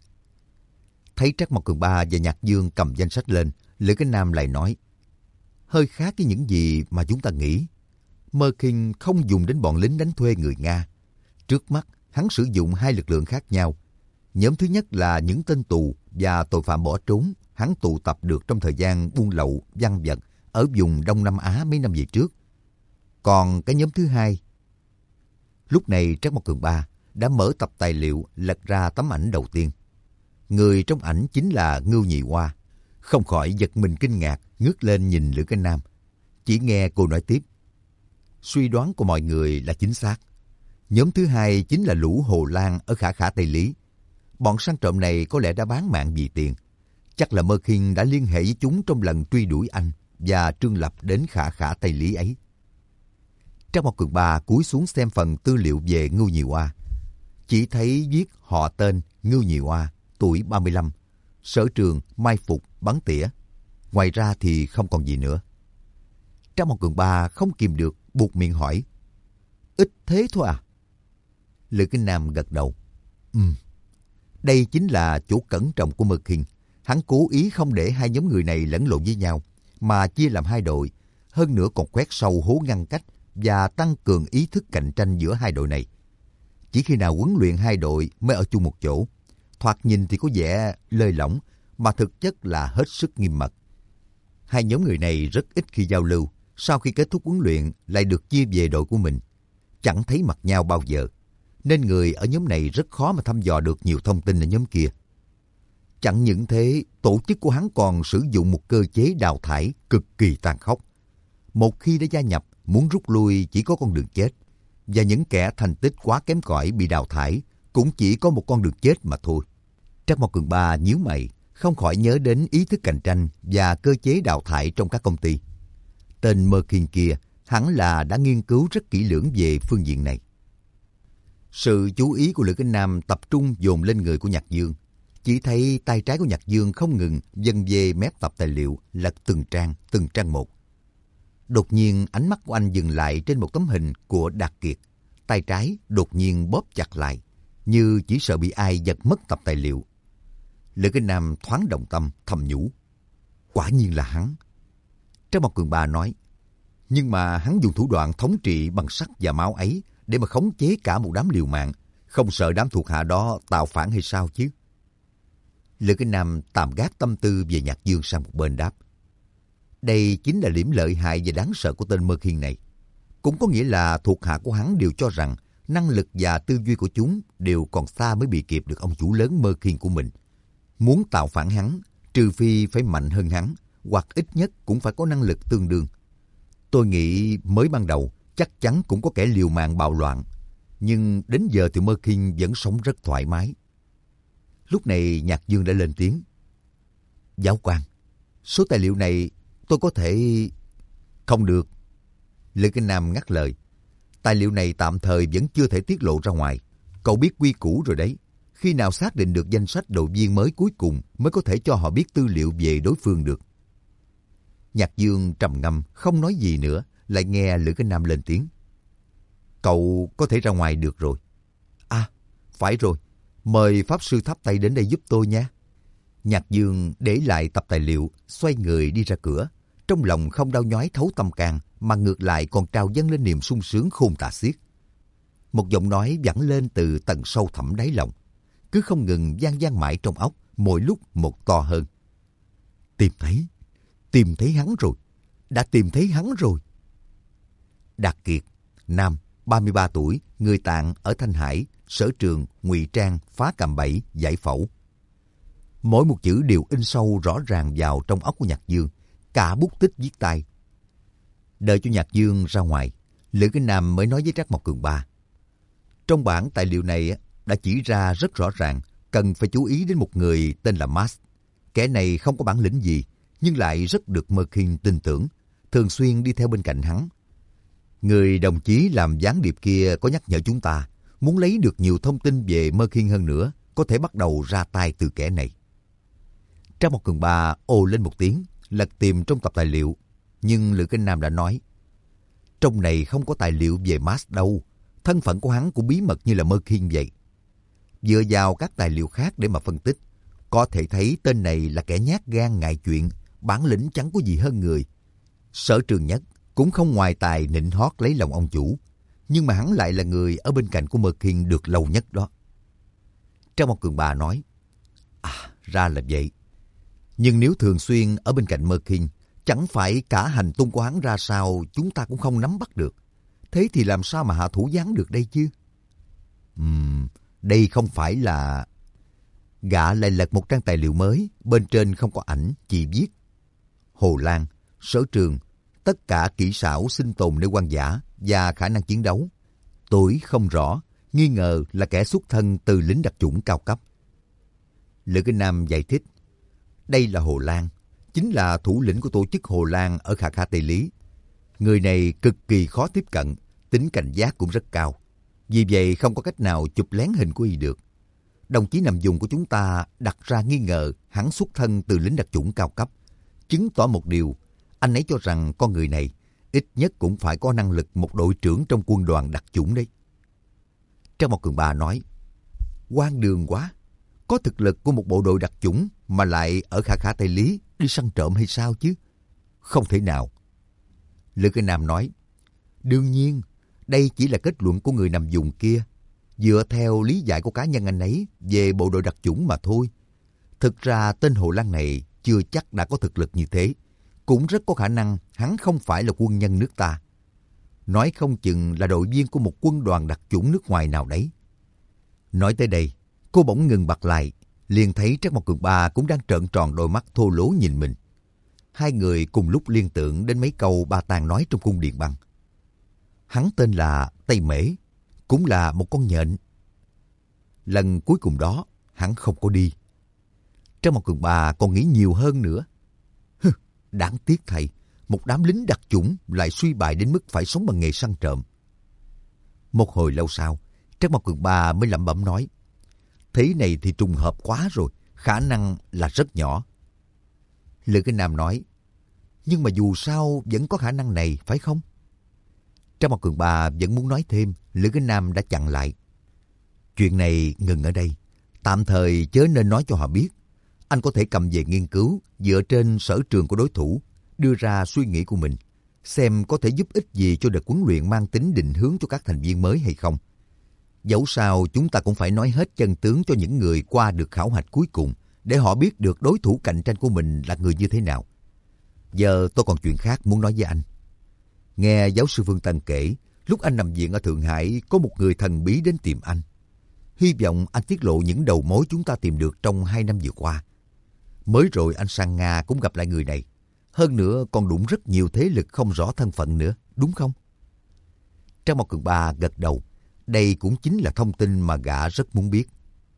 Speaker 1: Thấy Trác Mộc Cường Ba và Nhạc Dương cầm danh sách lên, Lữ Kinh Nam lại nói. Hơi khác với những gì mà chúng ta nghĩ. Mơ Khiên không dùng đến bọn lính đánh thuê người Nga. Trước mắt, hắn sử dụng hai lực lượng khác nhau. Nhóm thứ nhất là những tên tù và tội phạm bỏ trốn hắn tụ tập được trong thời gian buôn lậu văn vật ở vùng Đông Nam Á mấy năm về trước. Còn cái nhóm thứ hai, lúc này Trác Mộc Cường Ba đã mở tập tài liệu lật ra tấm ảnh đầu tiên. Người trong ảnh chính là Ngưu Nhị Hoa. Không khỏi giật mình kinh ngạc, ngước lên nhìn Lữ Kinh Nam. Chỉ nghe cô nói tiếp. Suy đoán của mọi người là chính xác. Nhóm thứ hai chính là lũ Hồ Lan ở Khả Khả Tây Lý. Bọn săn trộm này có lẽ đã bán mạng vì tiền. Chắc là Mơ Khiên đã liên hệ với chúng trong lần truy đuổi anh và Trương Lập đến Khả Khả Tây Lý ấy. Trác Mộc Cường Ba cúi xuống xem phần tư liệu về Ngưu Nhị Hoa. Chỉ thấy viết họ tên Ngưu Nhị Hoa, tuổi ba mươi lăm, sở trường mai phục bắn tỉa. Ngoài ra thì không còn gì nữa. Trác Mộc Cường Ba không kìm được buột miệng hỏi. Ít thế thôi à? Lữ Kinh Nam gật đầu. Ừm, Đây chính là chỗ cẩn trọng của Mơ Kinh. Hắn cố ý không để hai nhóm người này lẫn lộn với nhau, mà chia làm hai đội, hơn nữa còn quét sâu hố ngăn cách và tăng cường ý thức cạnh tranh giữa hai đội này. Chỉ khi nào huấn luyện hai đội mới ở chung một chỗ. Thoạt nhìn thì có vẻ lơi lỏng, mà thực chất là hết sức nghiêm mật. Hai nhóm người này rất ít khi giao lưu, sau khi kết thúc huấn luyện lại được chia về đội của mình. Chẳng thấy mặt nhau bao giờ, nên người ở nhóm này rất khó mà thăm dò được nhiều thông tin ở nhóm kia. Chẳng những thế, tổ chức của hắn còn sử dụng một cơ chế đào thải cực kỳ tàn khốc. Một khi đã gia nhập, muốn rút lui chỉ có con đường chết. Và những kẻ thành tích quá kém cỏi bị đào thải cũng chỉ có một con đường chết mà thôi. Trác Mao Cường Ba nhíu mày, không khỏi nhớ đến ý thức cạnh tranh và cơ chế đào thải trong các công ty. Tên Mơ Kinh kia hẳn là đã nghiên cứu rất kỹ lưỡng về phương diện này. Sự chú ý của Lữ Kinh Nam tập trung dồn lên người của Nhạc Dương. Chỉ thấy tay trái của Nhạc Dương không ngừng dần về mép tập tài liệu, lật từng trang, từng trang một. Đột nhiên ánh mắt của anh dừng lại trên một tấm hình của Đạt Kiệt. Tay trái đột nhiên bóp chặt lại, như chỉ sợ bị ai giật mất tập tài liệu. Lữ Kinh Nam thoáng động tâm, thầm nhủ. Quả nhiên là hắn. Trác Mao Cường Ba nói, nhưng mà hắn dùng thủ đoạn thống trị bằng sắt và máu ấy để mà khống chế cả một đám liều mạng, không sợ đám thuộc hạ đó tạo phản hay sao chứ? Lữ Kinh Nam tạm gác tâm tư về Nhạc Dương sang một bên đáp. Đây chính là điểm lợi hại và đáng sợ của tên Mơ Kinh này. Cũng có nghĩa là thuộc hạ của hắn đều cho rằng năng lực và tư duy của chúng đều còn xa mới bị kịp được ông chủ lớn Mơ Kinh của mình. Muốn tạo phản hắn, trừ phi phải mạnh hơn hắn, hoặc ít nhất cũng phải có năng lực tương đương. Tôi nghĩ mới ban đầu chắc chắn cũng có kẻ liều mạng bạo loạn, nhưng đến giờ thì Mơ Kinh vẫn sống rất thoải mái. Lúc này Nhạc Dương đã lên tiếng. Giáo quan, số tài liệu này tôi có thể... Không được. Lữ Kinh Nam ngắt lời. Tài liệu này tạm thời vẫn chưa thể tiết lộ ra ngoài. Cậu biết quy củ rồi đấy. Khi nào xác định được danh sách đội viên mới cuối cùng mới có thể cho họ biết tư liệu về đối phương được. Nhạc Dương trầm ngâm, không nói gì nữa, lại nghe Lữ Kinh Nam lên tiếng. Cậu có thể ra ngoài được rồi. À, phải rồi. Mời Pháp Sư Tháp Tây đến đây giúp tôi nhé. Nhạc Dương để lại tập tài liệu, xoay người đi ra cửa. Trong lòng không đau nhói thấu tâm can, mà ngược lại còn trào dâng lên niềm sung sướng khôn tả xiết. Một giọng nói vẳng lên từ tầng sâu thẳm đáy lòng, cứ không ngừng vang vang mãi trong óc, mỗi lúc một to hơn. Tìm thấy, tìm thấy hắn rồi, đã tìm thấy hắn rồi. Đạt Kiệt, nam, ba mươi ba tuổi, người Tạng ở Thanh Hải, sở trường, ngụy trang, phá cạm bẫy, giải phẫu. Mỗi một chữ đều in sâu rõ ràng vào trong óc của Nhạc Dương, cả bút tích viết tay. Đợi cho Nhạc Dương ra ngoài, Lữ Kinh Nam mới nói với Trác Mao Cường Ba. Trong bản tài liệu này đã chỉ ra rất rõ ràng, cần phải chú ý đến một người tên là Max. Kẻ này không có bản lĩnh gì, nhưng lại rất được Mơ Kinh tin tưởng, thường xuyên đi theo bên cạnh hắn. Người đồng chí làm gián điệp kia có nhắc nhở chúng ta, muốn lấy được nhiều thông tin về Mơ Kinh hơn nữa, có thể bắt đầu ra tay từ kẻ này. Trác Mao Cường Ba ồ lên một tiếng, lật tìm trong tập tài liệu, nhưng Lữ Kinh Nam đã nói, trong này không có tài liệu về Max đâu, thân phận của hắn cũng bí mật như là Mơ Kinh vậy. Dựa vào các tài liệu khác để mà phân tích, có thể thấy tên này là kẻ nhát gan ngại chuyện, bản lĩnh chẳng có gì hơn người. Sở trường nhất cũng không ngoài tài nịnh hót lấy lòng ông chủ, nhưng mà hắn lại là người ở bên cạnh của Mơ Kinh được lâu nhất đó. Trác Mao Cường Ba nói, à, ra là vậy. Nhưng nếu thường xuyên ở bên cạnh Mơ Kinh, chẳng phải cả hành tung của hắn ra sao chúng ta cũng không nắm bắt được. Thế thì làm sao mà hạ thủ gián được đây chứ? Ừm, đây không phải là... Gã lại lật một trang tài liệu mới, bên trên không có ảnh, chỉ viết Hồ Lan, sở trường, tất cả kỹ xảo sinh tồn nơi hoang dã và khả năng chiến đấu. Tôi không rõ, nghi ngờ là kẻ xuất thân từ lính đặc chủng cao cấp. Lữ Kinh Nam giải thích, đây là Hồ Lan, chính là thủ lĩnh của tổ chức Hồ Lan ở Kha Kha Tây Lý. Người này cực kỳ khó tiếp cận, tính cảnh giác cũng rất cao. Vì vậy không có cách nào chụp lén hình của y được. Đồng chí nằm vùng của chúng ta đặt ra nghi ngờ hắn xuất thân từ lính đặc chủng cao cấp, chứng tỏ một điều, anh ấy cho rằng con người này ít nhất cũng phải có năng lực một đội trưởng trong quân đoàn đặc chủng đấy. Trác Mao Cường Ba nói, hoang đường quá, Có thực lực của một bộ đội đặc chủng mà lại ở khả khả Tây Lý đi săn trộm hay sao chứ? Không thể nào. Lữ Cái Nam nói, đương nhiên, đây chỉ là kết luận của người nằm vùng kia, dựa theo lý giải của cá nhân anh ấy về bộ đội đặc chủng mà thôi. Thực ra tên Hồ Lăng này chưa chắc đã có thực lực như thế, cũng rất có khả năng hắn không phải là quân nhân nước ta. Nói không chừng là đội viên của một quân đoàn đặc chủng nước ngoài nào đấy. Nói tới đây, cô bỗng ngừng bặt lại, liền thấy Trác Mộc Cường Ba cũng đang trợn tròn đôi mắt thô lố nhìn mình. Hai người cùng lúc liên tưởng đến mấy câu Ba Tàng nói trong cung điện băng. Hắn tên là Tây Mễ, cũng là một con nhện. Lần cuối cùng đó, hắn không có đi. Trác Mộc Cường Ba còn nghĩ nhiều hơn nữa. Hừ, đáng tiếc thầy, một đám lính đặc chủng lại suy bại đến mức phải sống bằng nghề săn trộm. Một hồi lâu sau, Trác Mộc Cường Ba mới lẩm bẩm nói, thế này thì trùng hợp quá rồi, khả năng là rất nhỏ. Lữ Cái Nam nói, nhưng mà dù sao vẫn có khả năng này, phải không? Trác Mộc Cường Ba vẫn muốn nói thêm, Lữ Cái Nam đã chặn lại. Chuyện này ngừng ở đây, tạm thời chớ nên nói cho họ biết. Anh có thể cầm về nghiên cứu, dựa trên sở trường của đối thủ, đưa ra suy nghĩ của mình, xem có thể giúp ích gì cho đợt huấn luyện mang tính định hướng cho các thành viên mới hay không. Dẫu sao chúng ta cũng phải nói hết chân tướng cho những người qua được khảo hạch cuối cùng, để họ biết được đối thủ cạnh tranh của mình là người như thế nào. Giờ tôi còn chuyện khác muốn nói với anh. Nghe giáo sư Phương Tân kể, lúc anh nằm viện ở Thượng Hải có một người thần bí đến tìm anh. Hy vọng anh tiết lộ những đầu mối chúng ta tìm được trong hai năm vừa qua. Mới rồi anh sang Nga cũng gặp lại người này. Hơn nữa còn đụng rất nhiều thế lực không rõ thân phận nữa, đúng không? Trác Mộc Cường Ba gật đầu. Đây cũng chính là thông tin mà gã rất muốn biết.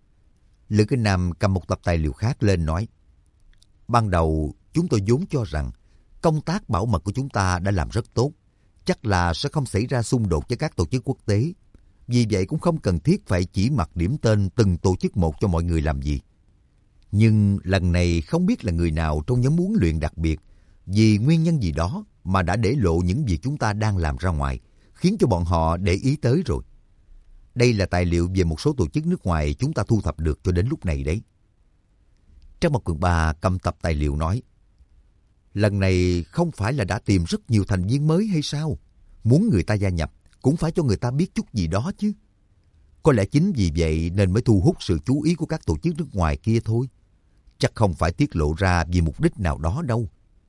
Speaker 1: Lữ Cái Nam cầm một tập tài liệu khác lên nói, ban đầu chúng tôi vốn cho rằng công tác bảo mật của chúng ta đã làm rất tốt, chắc là sẽ không xảy ra xung đột với các tổ chức quốc tế. Vì vậy cũng không cần thiết phải chỉ mặc điểm tên từng tổ chức một cho mọi người làm gì. Nhưng lần này không biết là người nào trong nhóm huấn luyện đặc biệt, vì nguyên nhân gì đó mà đã để lộ những việc chúng ta đang làm ra ngoài, khiến cho bọn họ để ý tới rồi. Đây là tài liệu về một số tổ chức nước ngoài chúng ta thu thập được cho đến lúc này đấy. Trác Mộc Cường Ba cầm tập tài liệu nói, lần này không phải là đã tìm rất nhiều thành viên mới hay sao? Muốn người ta gia nhập cũng phải cho người ta biết chút gì đó chứ. Có lẽ chính vì vậy nên mới thu hút sự chú ý của các tổ chức nước ngoài kia thôi. Chắc không phải tiết lộ ra vì mục đích nào đó đâu.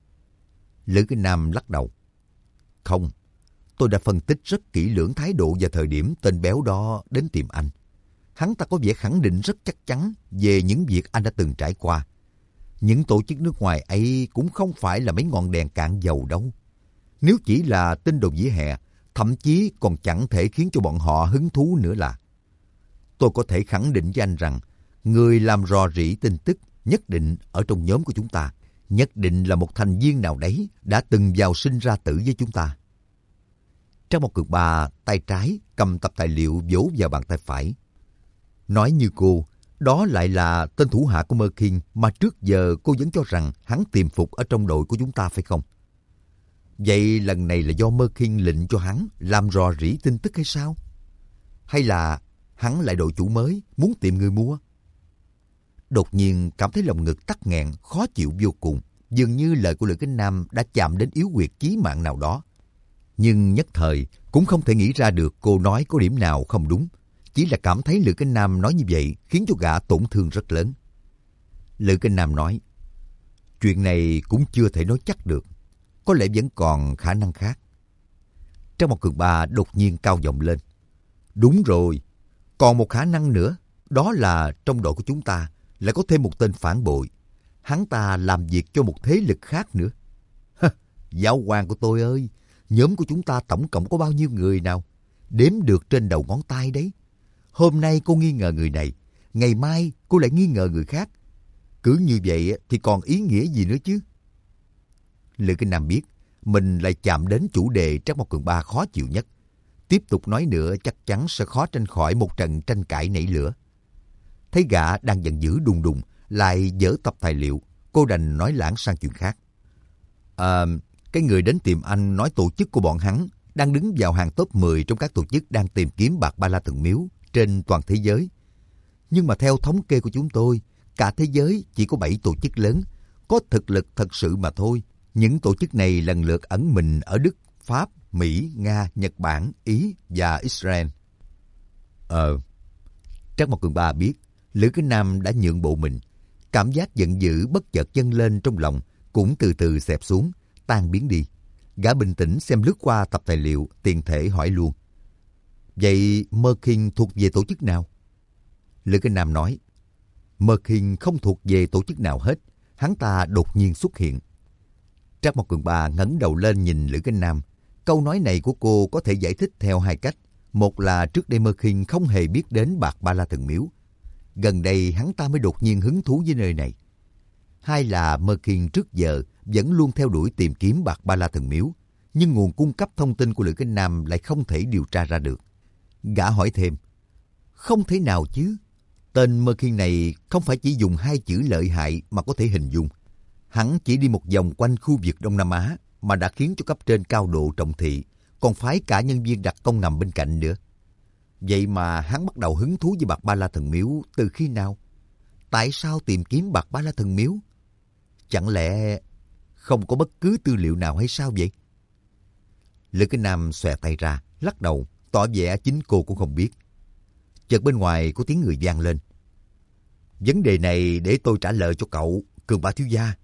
Speaker 1: Lữ Cái Nam lắc đầu. Không, tôi đã phân tích rất kỹ lưỡng thái độ và thời điểm tên béo đó đến tìm anh. Hắn ta có vẻ khẳng định rất chắc chắn về những việc anh đã từng trải qua. Những tổ chức nước ngoài ấy cũng không phải là mấy ngọn đèn cạn dầu đâu. Nếu chỉ là tin đồn vỉa hè, thậm chí còn chẳng thể khiến cho bọn họ hứng thú nữa là. Tôi có thể khẳng định với anh rằng, người làm rò rỉ tin tức nhất định ở trong nhóm của chúng ta, nhất định là một thành viên nào đấy đã từng vào sinh ra tử với chúng ta. Trác Mộc Cường Ba tay trái cầm tập tài liệu vỗ vào bàn tay phải. Nói như cô, đó lại là tên thủ hạ của Merkin mà trước giờ cô vẫn cho rằng hắn tiềm phục ở trong đội của chúng ta phải không? Vậy lần này là do Merkin lệnh cho hắn làm rò rỉ tin tức hay sao? Hay là hắn lại đội chủ mới, muốn tìm người mua? Đột nhiên cảm thấy lòng ngực tắc nghẹn, khó chịu vô cùng. Dường như lời của Lữ Cái Nam đã chạm đến yếu huyệt chí mạng nào đó. Nhưng nhất thời cũng không thể nghĩ ra được cô nói có điểm nào không đúng. Chỉ là cảm thấy Lữ Cái Nam nói như vậy khiến cho gã tổn thương rất lớn. Lữ Cái Nam nói, chuyện này cũng chưa thể nói chắc được. Có lẽ vẫn còn khả năng khác. Trác Mộc Cường Ba đột nhiên cao giọng lên. Đúng rồi, còn một khả năng nữa. Đó là trong đội của chúng ta lại có thêm một tên phản bội. Hắn ta làm việc cho một thế lực khác nữa. Giáo quan của tôi ơi, nhóm của chúng ta tổng cộng có bao nhiêu người nào? Đếm được trên đầu ngón tay đấy. Hôm nay cô nghi ngờ người này, ngày mai cô lại nghi ngờ người khác. Cứ như vậy thì còn ý nghĩa gì nữa chứ? Lữ Cái Nam biết mình lại chạm đến chủ đề Trác Mộc Cường Ba khó chịu nhất. Tiếp tục nói nữa chắc chắn sẽ khó tránh khỏi một trận tranh cãi nảy lửa. Thấy gã đang giận dữ đùng đùng, lại dở tập tài liệu, cô đành nói lãng sang chuyện khác. À, cái người đến tìm anh nói tổ chức của bọn hắn đang đứng vào hàng top mười trong các tổ chức đang tìm kiếm bạc ba la thần miếu trên toàn thế giới. Nhưng mà theo thống kê của chúng tôi, cả thế giới chỉ có bảy tổ chức lớn, có thực lực thật sự mà thôi. Những tổ chức này lần lượt ẩn mình ở Đức, Pháp, Mỹ, Nga, Nhật Bản, Ý và Israel. Ờ, Trác Mộc Cường Ba biết, Lữ Kính Nam đã nhượng bộ mình. Cảm giác giận dữ bất chợt dâng lên trong lòng, cũng từ từ xẹp xuống, tan biến đi. Gã bình tĩnh xem lướt qua tập tài liệu, tiện thể hỏi luôn. Vậy Merkin thuộc về tổ chức nào? Lữ Kính Nam nói, Merkin không thuộc về tổ chức nào hết. Hắn ta đột nhiên xuất hiện. Trác Mộc Cường Ba ngẩng đầu lên nhìn Lữ Kính Nam. Câu nói này của cô có thể giải thích theo hai cách. Một là trước đây Merkin không hề biết đến Bạc Ba La Thần Miếu. Gần đây hắn ta mới đột nhiên hứng thú với nơi này. Hai là Merkin trước giờ vẫn luôn theo đuổi tìm kiếm Bạc Ba La Thần Miếu, nhưng nguồn cung cấp thông tin của Lữ Kính Nam lại không thể điều tra ra được. Gã hỏi thêm, không thể nào chứ? Tên Merkin này không phải chỉ dùng hai chữ lợi hại mà có thể hình dung. Hắn chỉ đi một vòng quanh khu vực Đông Nam Á mà đã khiến cho cấp trên cao độ trọng thị, còn phái cả nhân viên đặc công ngầm bên cạnh nữa. Vậy mà hắn bắt đầu hứng thú với Bạc Ba La Thần Miếu từ khi nào? Tại sao tìm kiếm Bạc Ba La Thần Miếu? Chẳng lẽ không có bất cứ tư liệu nào hay sao vậy? Lữ Kính Nam xòe tay ra, lắc đầu, tỏ vẻ chính cô cũng không biết. Chợt bên ngoài có tiếng người vang lên. Vấn đề này để tôi trả lời cho cậu, Cường Ba thiếu gia.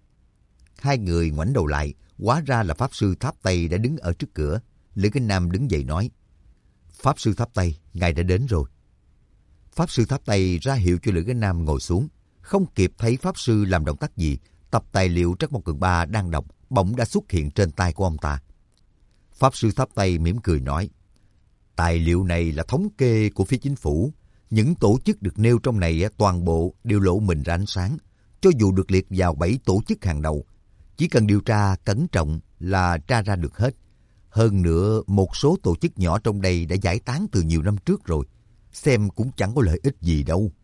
Speaker 1: Hai người ngoảnh đầu lại, hóa ra là Pháp Sư Tháp Tây đã đứng ở trước cửa. Lữ Kính Nam đứng dậy nói, Pháp Sư Tháp Tây, ngài đã đến rồi. Pháp Sư Tháp Tây ra hiệu cho Lữ Kính Nam ngồi xuống. Không kịp thấy Pháp Sư làm động tác gì, tập tài liệu Trác Mộc Cường Ba đang đọc bỗng đã xuất hiện trên tay của ông ta. Pháp Sư Tháp Tây mỉm cười nói, tài liệu này là thống kê của phía chính phủ. Những tổ chức được nêu trong này toàn bộ đều lộ mình ra ánh sáng. Cho dù được liệt vào bảy tổ chức hàng đầu, chỉ cần điều tra cẩn trọng là tra ra được hết. Hơn nữa, một số tổ chức nhỏ trong đây đã giải tán từ nhiều năm trước rồi. Xem cũng chẳng có lợi ích gì đâu.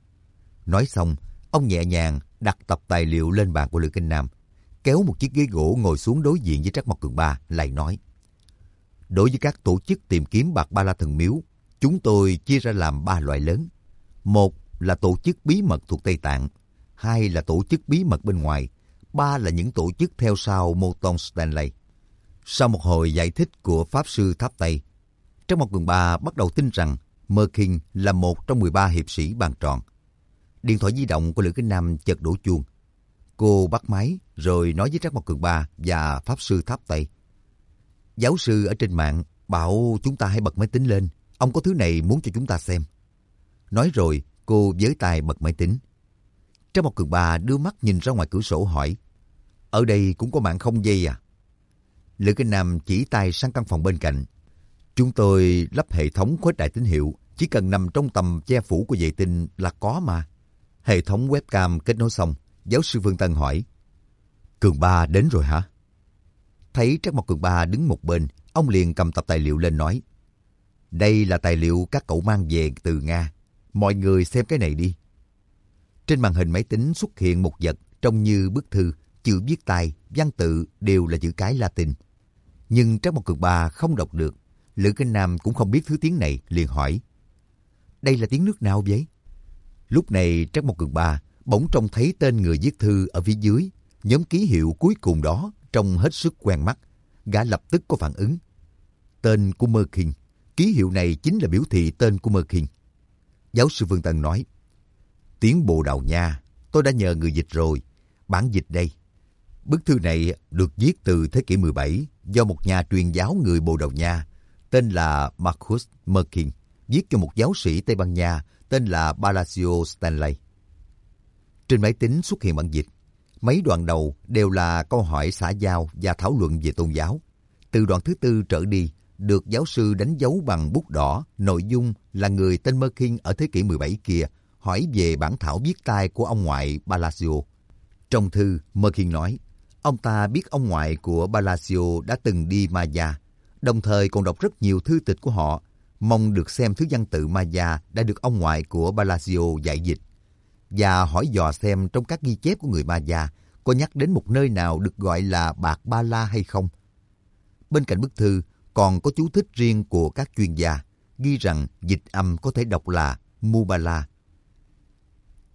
Speaker 1: Nói xong, ông nhẹ nhàng đặt tập tài liệu lên bàn của Lữ Kính Nam, kéo một chiếc ghế gỗ ngồi xuống đối diện với Trác Mộc Cường Ba, lại nói, đối với các tổ chức tìm kiếm Bạc Ba La Thần Miếu, chúng tôi chia ra làm ba loại lớn. Một là tổ chức bí mật thuộc Tây Tạng, hai là tổ chức bí mật bên ngoài, ba là những tổ chức theo sau Morton Stanley. Sau một hồi giải thích của Pháp Sư Tháp Tây, Trác Mộc Cường Ba bắt đầu tin rằng Merkin là một trong mười ba hiệp sĩ bàn tròn. Điện thoại di động của Lữ Kính Nam chợt đổ chuông. Cô bắt máy rồi nói với Trác Mộc Cường Ba và Pháp Sư Tháp Tây. Giáo sư ở trên mạng bảo chúng ta hãy bật máy tính lên. Ông có thứ này muốn cho chúng ta xem. Nói rồi cô với tay bật máy tính. Trác Mộc Cường Ba đưa mắt nhìn ra ngoài cửa sổ hỏi, ở đây cũng có mạng không dây à? Lữ Kính Nam chỉ tay sang căn phòng bên cạnh. Chúng tôi lắp hệ thống khuếch đại tín hiệu, chỉ cần nằm trong tầm che phủ của vệ tinh là có mà. Hệ thống webcam kết nối xong, giáo sư Phương Tân hỏi, Cường Ba đến rồi hả? Thấy Trác Mộc Cường Ba đứng một bên, ông liền cầm tập tài liệu lên nói, đây là tài liệu các cậu mang về từ Nga. Mọi người xem cái này đi. Trên màn hình máy tính xuất hiện một vật trông như bức thư, chữ viết tay, văn tự đều là chữ cái Latin. Nhưng Trác Mộc Cường Ba không đọc được. Lữ Kính Nam cũng không biết thứ tiếng này, liền hỏi, đây là tiếng nước nào vậy? Lúc này Trác Mộc Cường Ba bỗng trông thấy tên người viết thư ở phía dưới, nhóm ký hiệu cuối cùng đó trông hết sức quen mắt. Gã lập tức có phản ứng. Tên của Merkin, ký hiệu này chính là biểu thị tên của Merkin. Giáo sư Phương Tân nói, tiếng Bồ Đào Nha, tôi đã nhờ người dịch rồi. Bản dịch đây. Bức thư này được viết từ thế kỷ mười bảy do một nhà truyền giáo người Bồ Đào Nha tên là Marcus Merkin viết cho một giáo sĩ Tây Ban Nha tên là Palacio Stanley. Trên máy tính xuất hiện bản dịch. Mấy đoạn đầu đều là câu hỏi xã giao và thảo luận về tôn giáo. Từ đoạn thứ tư trở đi, được giáo sư đánh dấu bằng bút đỏ, nội dung là người tên Merkin ở thế kỷ mười bảy kia hỏi về bản thảo viết tay của ông ngoại Palacio. Trong thư, Merkin nói, ông ta biết ông ngoại của Palacio đã từng đi Maya, đồng thời còn đọc rất nhiều thư tịch của họ, mong được xem thứ văn tự Maya đã được ông ngoại của Palacio dạy dịch, và hỏi dò xem trong các ghi chép của người Maya có nhắc đến một nơi nào được gọi là Bạc Ba La hay không. Bên cạnh bức thư còn có chú thích riêng của các chuyên gia, ghi rằng dịch âm có thể đọc là Mubala,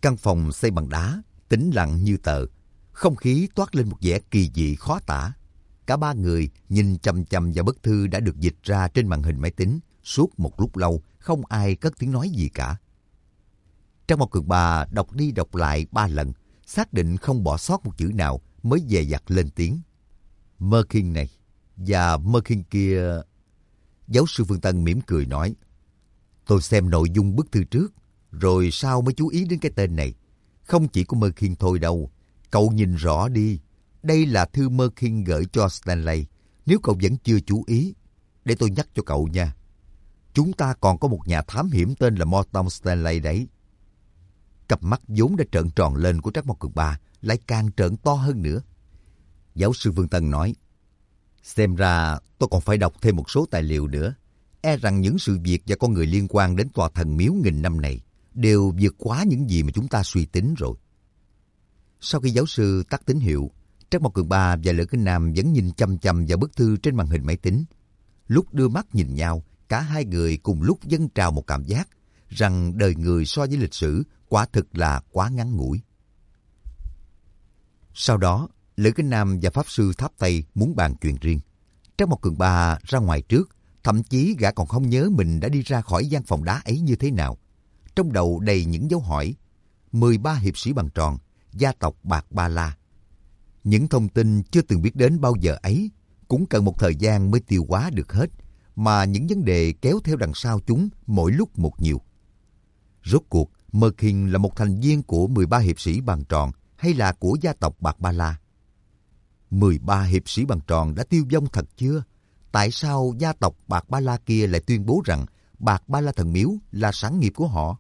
Speaker 1: Căn phòng xây bằng đá, tĩnh lặng như tờ, không khí toát lên một vẻ kỳ dị khó tả. Cả ba người nhìn chằm chằm vào bức thư đã được dịch ra trên màn hình máy tính, suốt một lúc lâu không ai cất tiếng nói gì cả. Trang Mộc Cường Ba đọc đi đọc lại ba lần, xác định không bỏ sót một chữ nào mới dè dặt lên tiếng. Merkin này và Merkin kia. Giáo sư Phương Tân mỉm cười nói, tôi xem nội dung bức thư trước, rồi sau mới chú ý đến cái tên này. Không chỉ có Merkin thôi đâu, cậu nhìn rõ đi. Đây là thư Merkin gửi cho Stanley. Nếu cậu vẫn chưa chú ý, để tôi nhắc cho cậu nha. Chúng ta còn có một nhà thám hiểm tên là Morton Stanley đấy. Cặp mắt vốn đã trợn tròn lên của Trác Mộc Cường Ba lại càng trợn to hơn nữa. Giáo sư Phương Tân nói, xem ra tôi còn phải đọc thêm một số tài liệu nữa. E rằng những sự việc và con người liên quan đến tòa thần miếu nghìn năm này đều vượt quá những gì mà chúng ta suy tính rồi. Sau khi giáo sư tắt tín hiệu, Trác Mộc Cường Ba và Lữ Kinh Nam vẫn nhìn chăm chăm vào bức thư trên màn hình máy tính. Lúc đưa mắt nhìn nhau, cả hai người cùng lúc dâng trào một cảm giác rằng đời người so với lịch sử quả thực là quá ngắn ngủi. Sau đó, Lữ Kinh Nam và Pháp Sư Tháp Tây muốn bàn chuyện riêng. Trác Mộc Cường Ba ra ngoài trước, thậm chí gã còn không nhớ mình đã đi ra khỏi gian phòng đá ấy như thế nào. Trong đầu đầy những dấu hỏi, mười ba hiệp sĩ bằng tròn, gia tộc Bạc Ba La. Những thông tin chưa từng biết đến bao giờ ấy cũng cần một thời gian mới tiêu hóa được hết, mà những vấn đề kéo theo đằng sau chúng mỗi lúc một nhiều. Rốt cuộc, Merkin là một thành viên của mười ba hiệp sĩ bằng tròn hay là của gia tộc Bạc Ba La? mười ba hiệp sĩ bằng tròn đã tiêu vong thật chưa? Tại sao gia tộc Bạc Ba La kia lại tuyên bố rằng Bạc Ba La Thần Miếu là sản nghiệp của họ?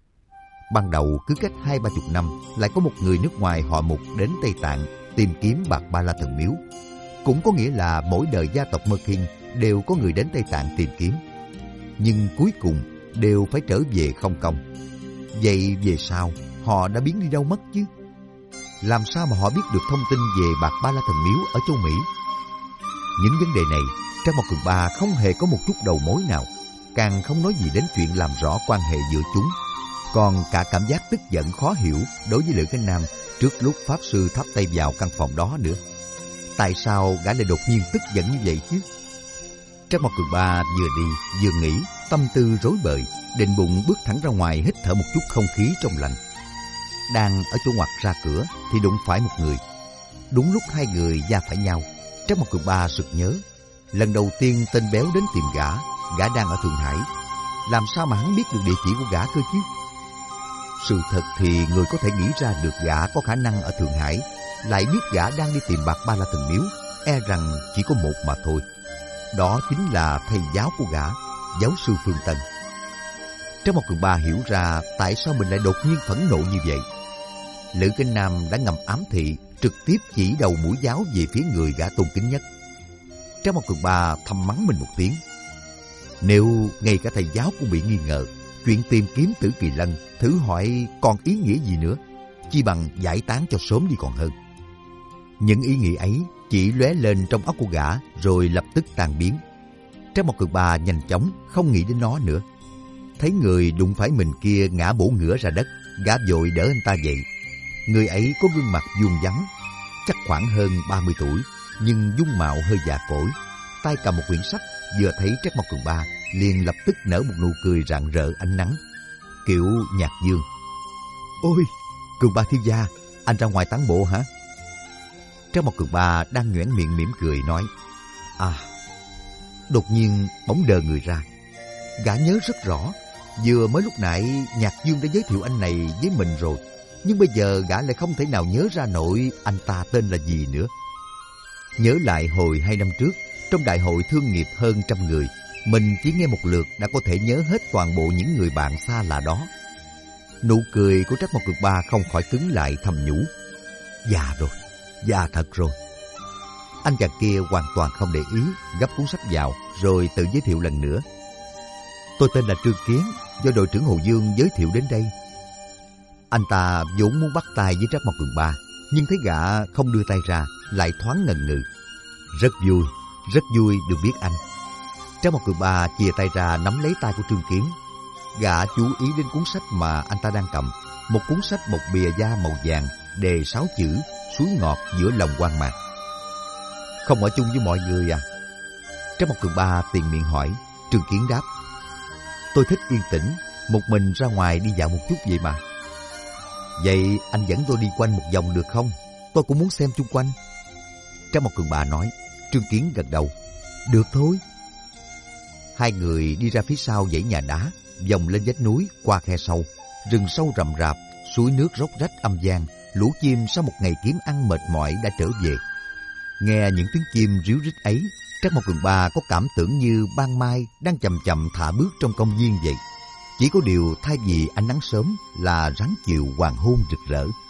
Speaker 1: Ban đầu cứ cách hai ba chục năm lại có một người nước ngoài họ Mục đến Tây Tạng tìm kiếm Bạc Ba La Thần Miếu. Cũng có nghĩa là mỗi đời gia tộc Merkin đều có người đến Tây Tạng tìm kiếm. Nhưng cuối cùng đều phải trở về không công. Vậy về sau họ đã biến đi đâu mất chứ? Làm sao mà họ biết được thông tin về Bạc Ba La Thần Miếu ở châu Mỹ? Những vấn đề này, Trác Mộc Cường Ba không hề có một chút đầu mối nào, càng không nói gì đến chuyện làm rõ quan hệ giữa chúng. Còn cả cảm giác tức giận khó hiểu đối với Lữ Kinh Nam trước lúc Pháp Sư Tháp Tây vào căn phòng đó nữa. Tại sao gã lại đột nhiên tức giận như vậy chứ? Trác Mộc Cường Ba vừa đi vừa nghĩ, tâm tư rối bời, định bụng bước thẳng ra ngoài hít thở một chút không khí trong lành. Đang ở chỗ ngoặt ra cửa thì đụng phải một người. Đúng lúc hai người va phải nhau, Trác Mộc Cường Ba sực nhớ, lần đầu tiên tên béo đến tìm gã, gã đang ở Thượng Hải. Làm sao mà hắn biết được địa chỉ của gã cơ chứ? Sự thật thì người có thể nghĩ ra được gã có khả năng ở Thượng Hải, lại biết gã đang đi tìm Bạc Ba La Thần Miếu, e rằng chỉ có một mà thôi. Đó chính là thầy giáo của gã, giáo sư Phương Tân. Trác Mộc Cường Ba hiểu ra tại sao mình lại đột nhiên phẫn nộ như vậy. Lữ Kinh Nam đã ngầm ám thị, trực tiếp chỉ đầu mũi giáo về phía người gã tôn kính nhất. Trác Mộc Cường Ba thầm mắng mình một tiếng. Nếu ngay cả thầy giáo cũng bị nghi ngờ, chuyện tìm kiếm Tử Kỳ Lân thử hỏi còn ý nghĩa gì nữa, chi bằng giải tán cho sớm đi còn hơn. Những ý nghĩ ấy chỉ lóe lên trong óc của gã rồi lập tức tan biến. Trác Mộc Cường Ba nhanh chóng không nghĩ đến nó nữa. Thấy người đụng phải mình kia ngã bổ ngửa ra đất, gã vội đỡ anh ta dậy. Người ấy có gương mặt vuông vắn, chắc khoảng hơn ba mươi tuổi, nhưng dung mạo hơi già cỗi. Tay cầm một quyển sách, vừa thấy Trác Mộc Cường Ba liền lập tức nở một nụ cười rạng rỡ ánh nắng, kiểu nhạc dương. Ôi, Cường Ba thiếu gia, anh ra ngoài tán bộ hả? Trác Mộc Cường Ba đang nhoẻn miệng mỉm cười nói. À, đột nhiên bỗng đờ người ra. Gã nhớ rất rõ, vừa mới lúc nãy Nhạc Dương đã giới thiệu anh này với mình rồi, nhưng bây giờ gã lại không thể nào nhớ ra nổi anh ta tên là gì nữa. Nhớ lại hồi hai năm trước, trong đại hội thương nghiệp hơn trăm người, mình chỉ nghe một lượt đã có thể nhớ hết toàn bộ những người bạn xa lạ đó. Nụ cười của Trác Mộc Cường Ba không khỏi cứng lại, thầm nhủ. Già rồi, già thật rồi. Anh chàng kia hoàn toàn không để ý, gấp cuốn sách vào rồi tự giới thiệu lần nữa. Tôi tên là Trương Kiến, do đội trưởng Hồ Dương giới thiệu đến đây. Anh ta vốn muốn bắt tay với Trác Mộc Cường Ba, nhưng thấy gã không đưa tay ra, lại thoáng ngần ngừ. Rất vui, rất vui được biết anh. Trác Mộc Cường Ba chìa tay ra nắm lấy tay của Trương Kiến. Gã chú ý đến cuốn sách mà anh ta đang cầm, một cuốn sách bọc bìa da màu vàng, đề sáu chữ suối ngọt giữa lòng hoang mạc. Không ở chung với mọi người à? Trác Mộc Cường Ba tiền miệng hỏi. Trương Kiến đáp, tôi thích yên tĩnh, một mình ra ngoài đi dạo một chút vậy mà. Vậy anh dẫn tôi đi quanh một vòng được không? Tôi cũng muốn xem chung quanh. Trác Mộc Cường Ba nói. Trương Kiến gật đầu. Được thôi. Hai người đi ra phía sau dãy nhà đá, vòng lên vách núi, qua khe sâu, rừng sâu rậm rạp, suối nước róc rách âm vang. Lũ chim sau một ngày kiếm ăn mệt mỏi đã trở về. Nghe những tiếng chim ríu rít ấy, Trác Mộc Cường Ba có cảm tưởng như ban mai đang chậm chậm thả bước trong công viên vậy. Chỉ có điều thay vì ánh nắng sớm là rắn chiều hoàng hôn rực rỡ.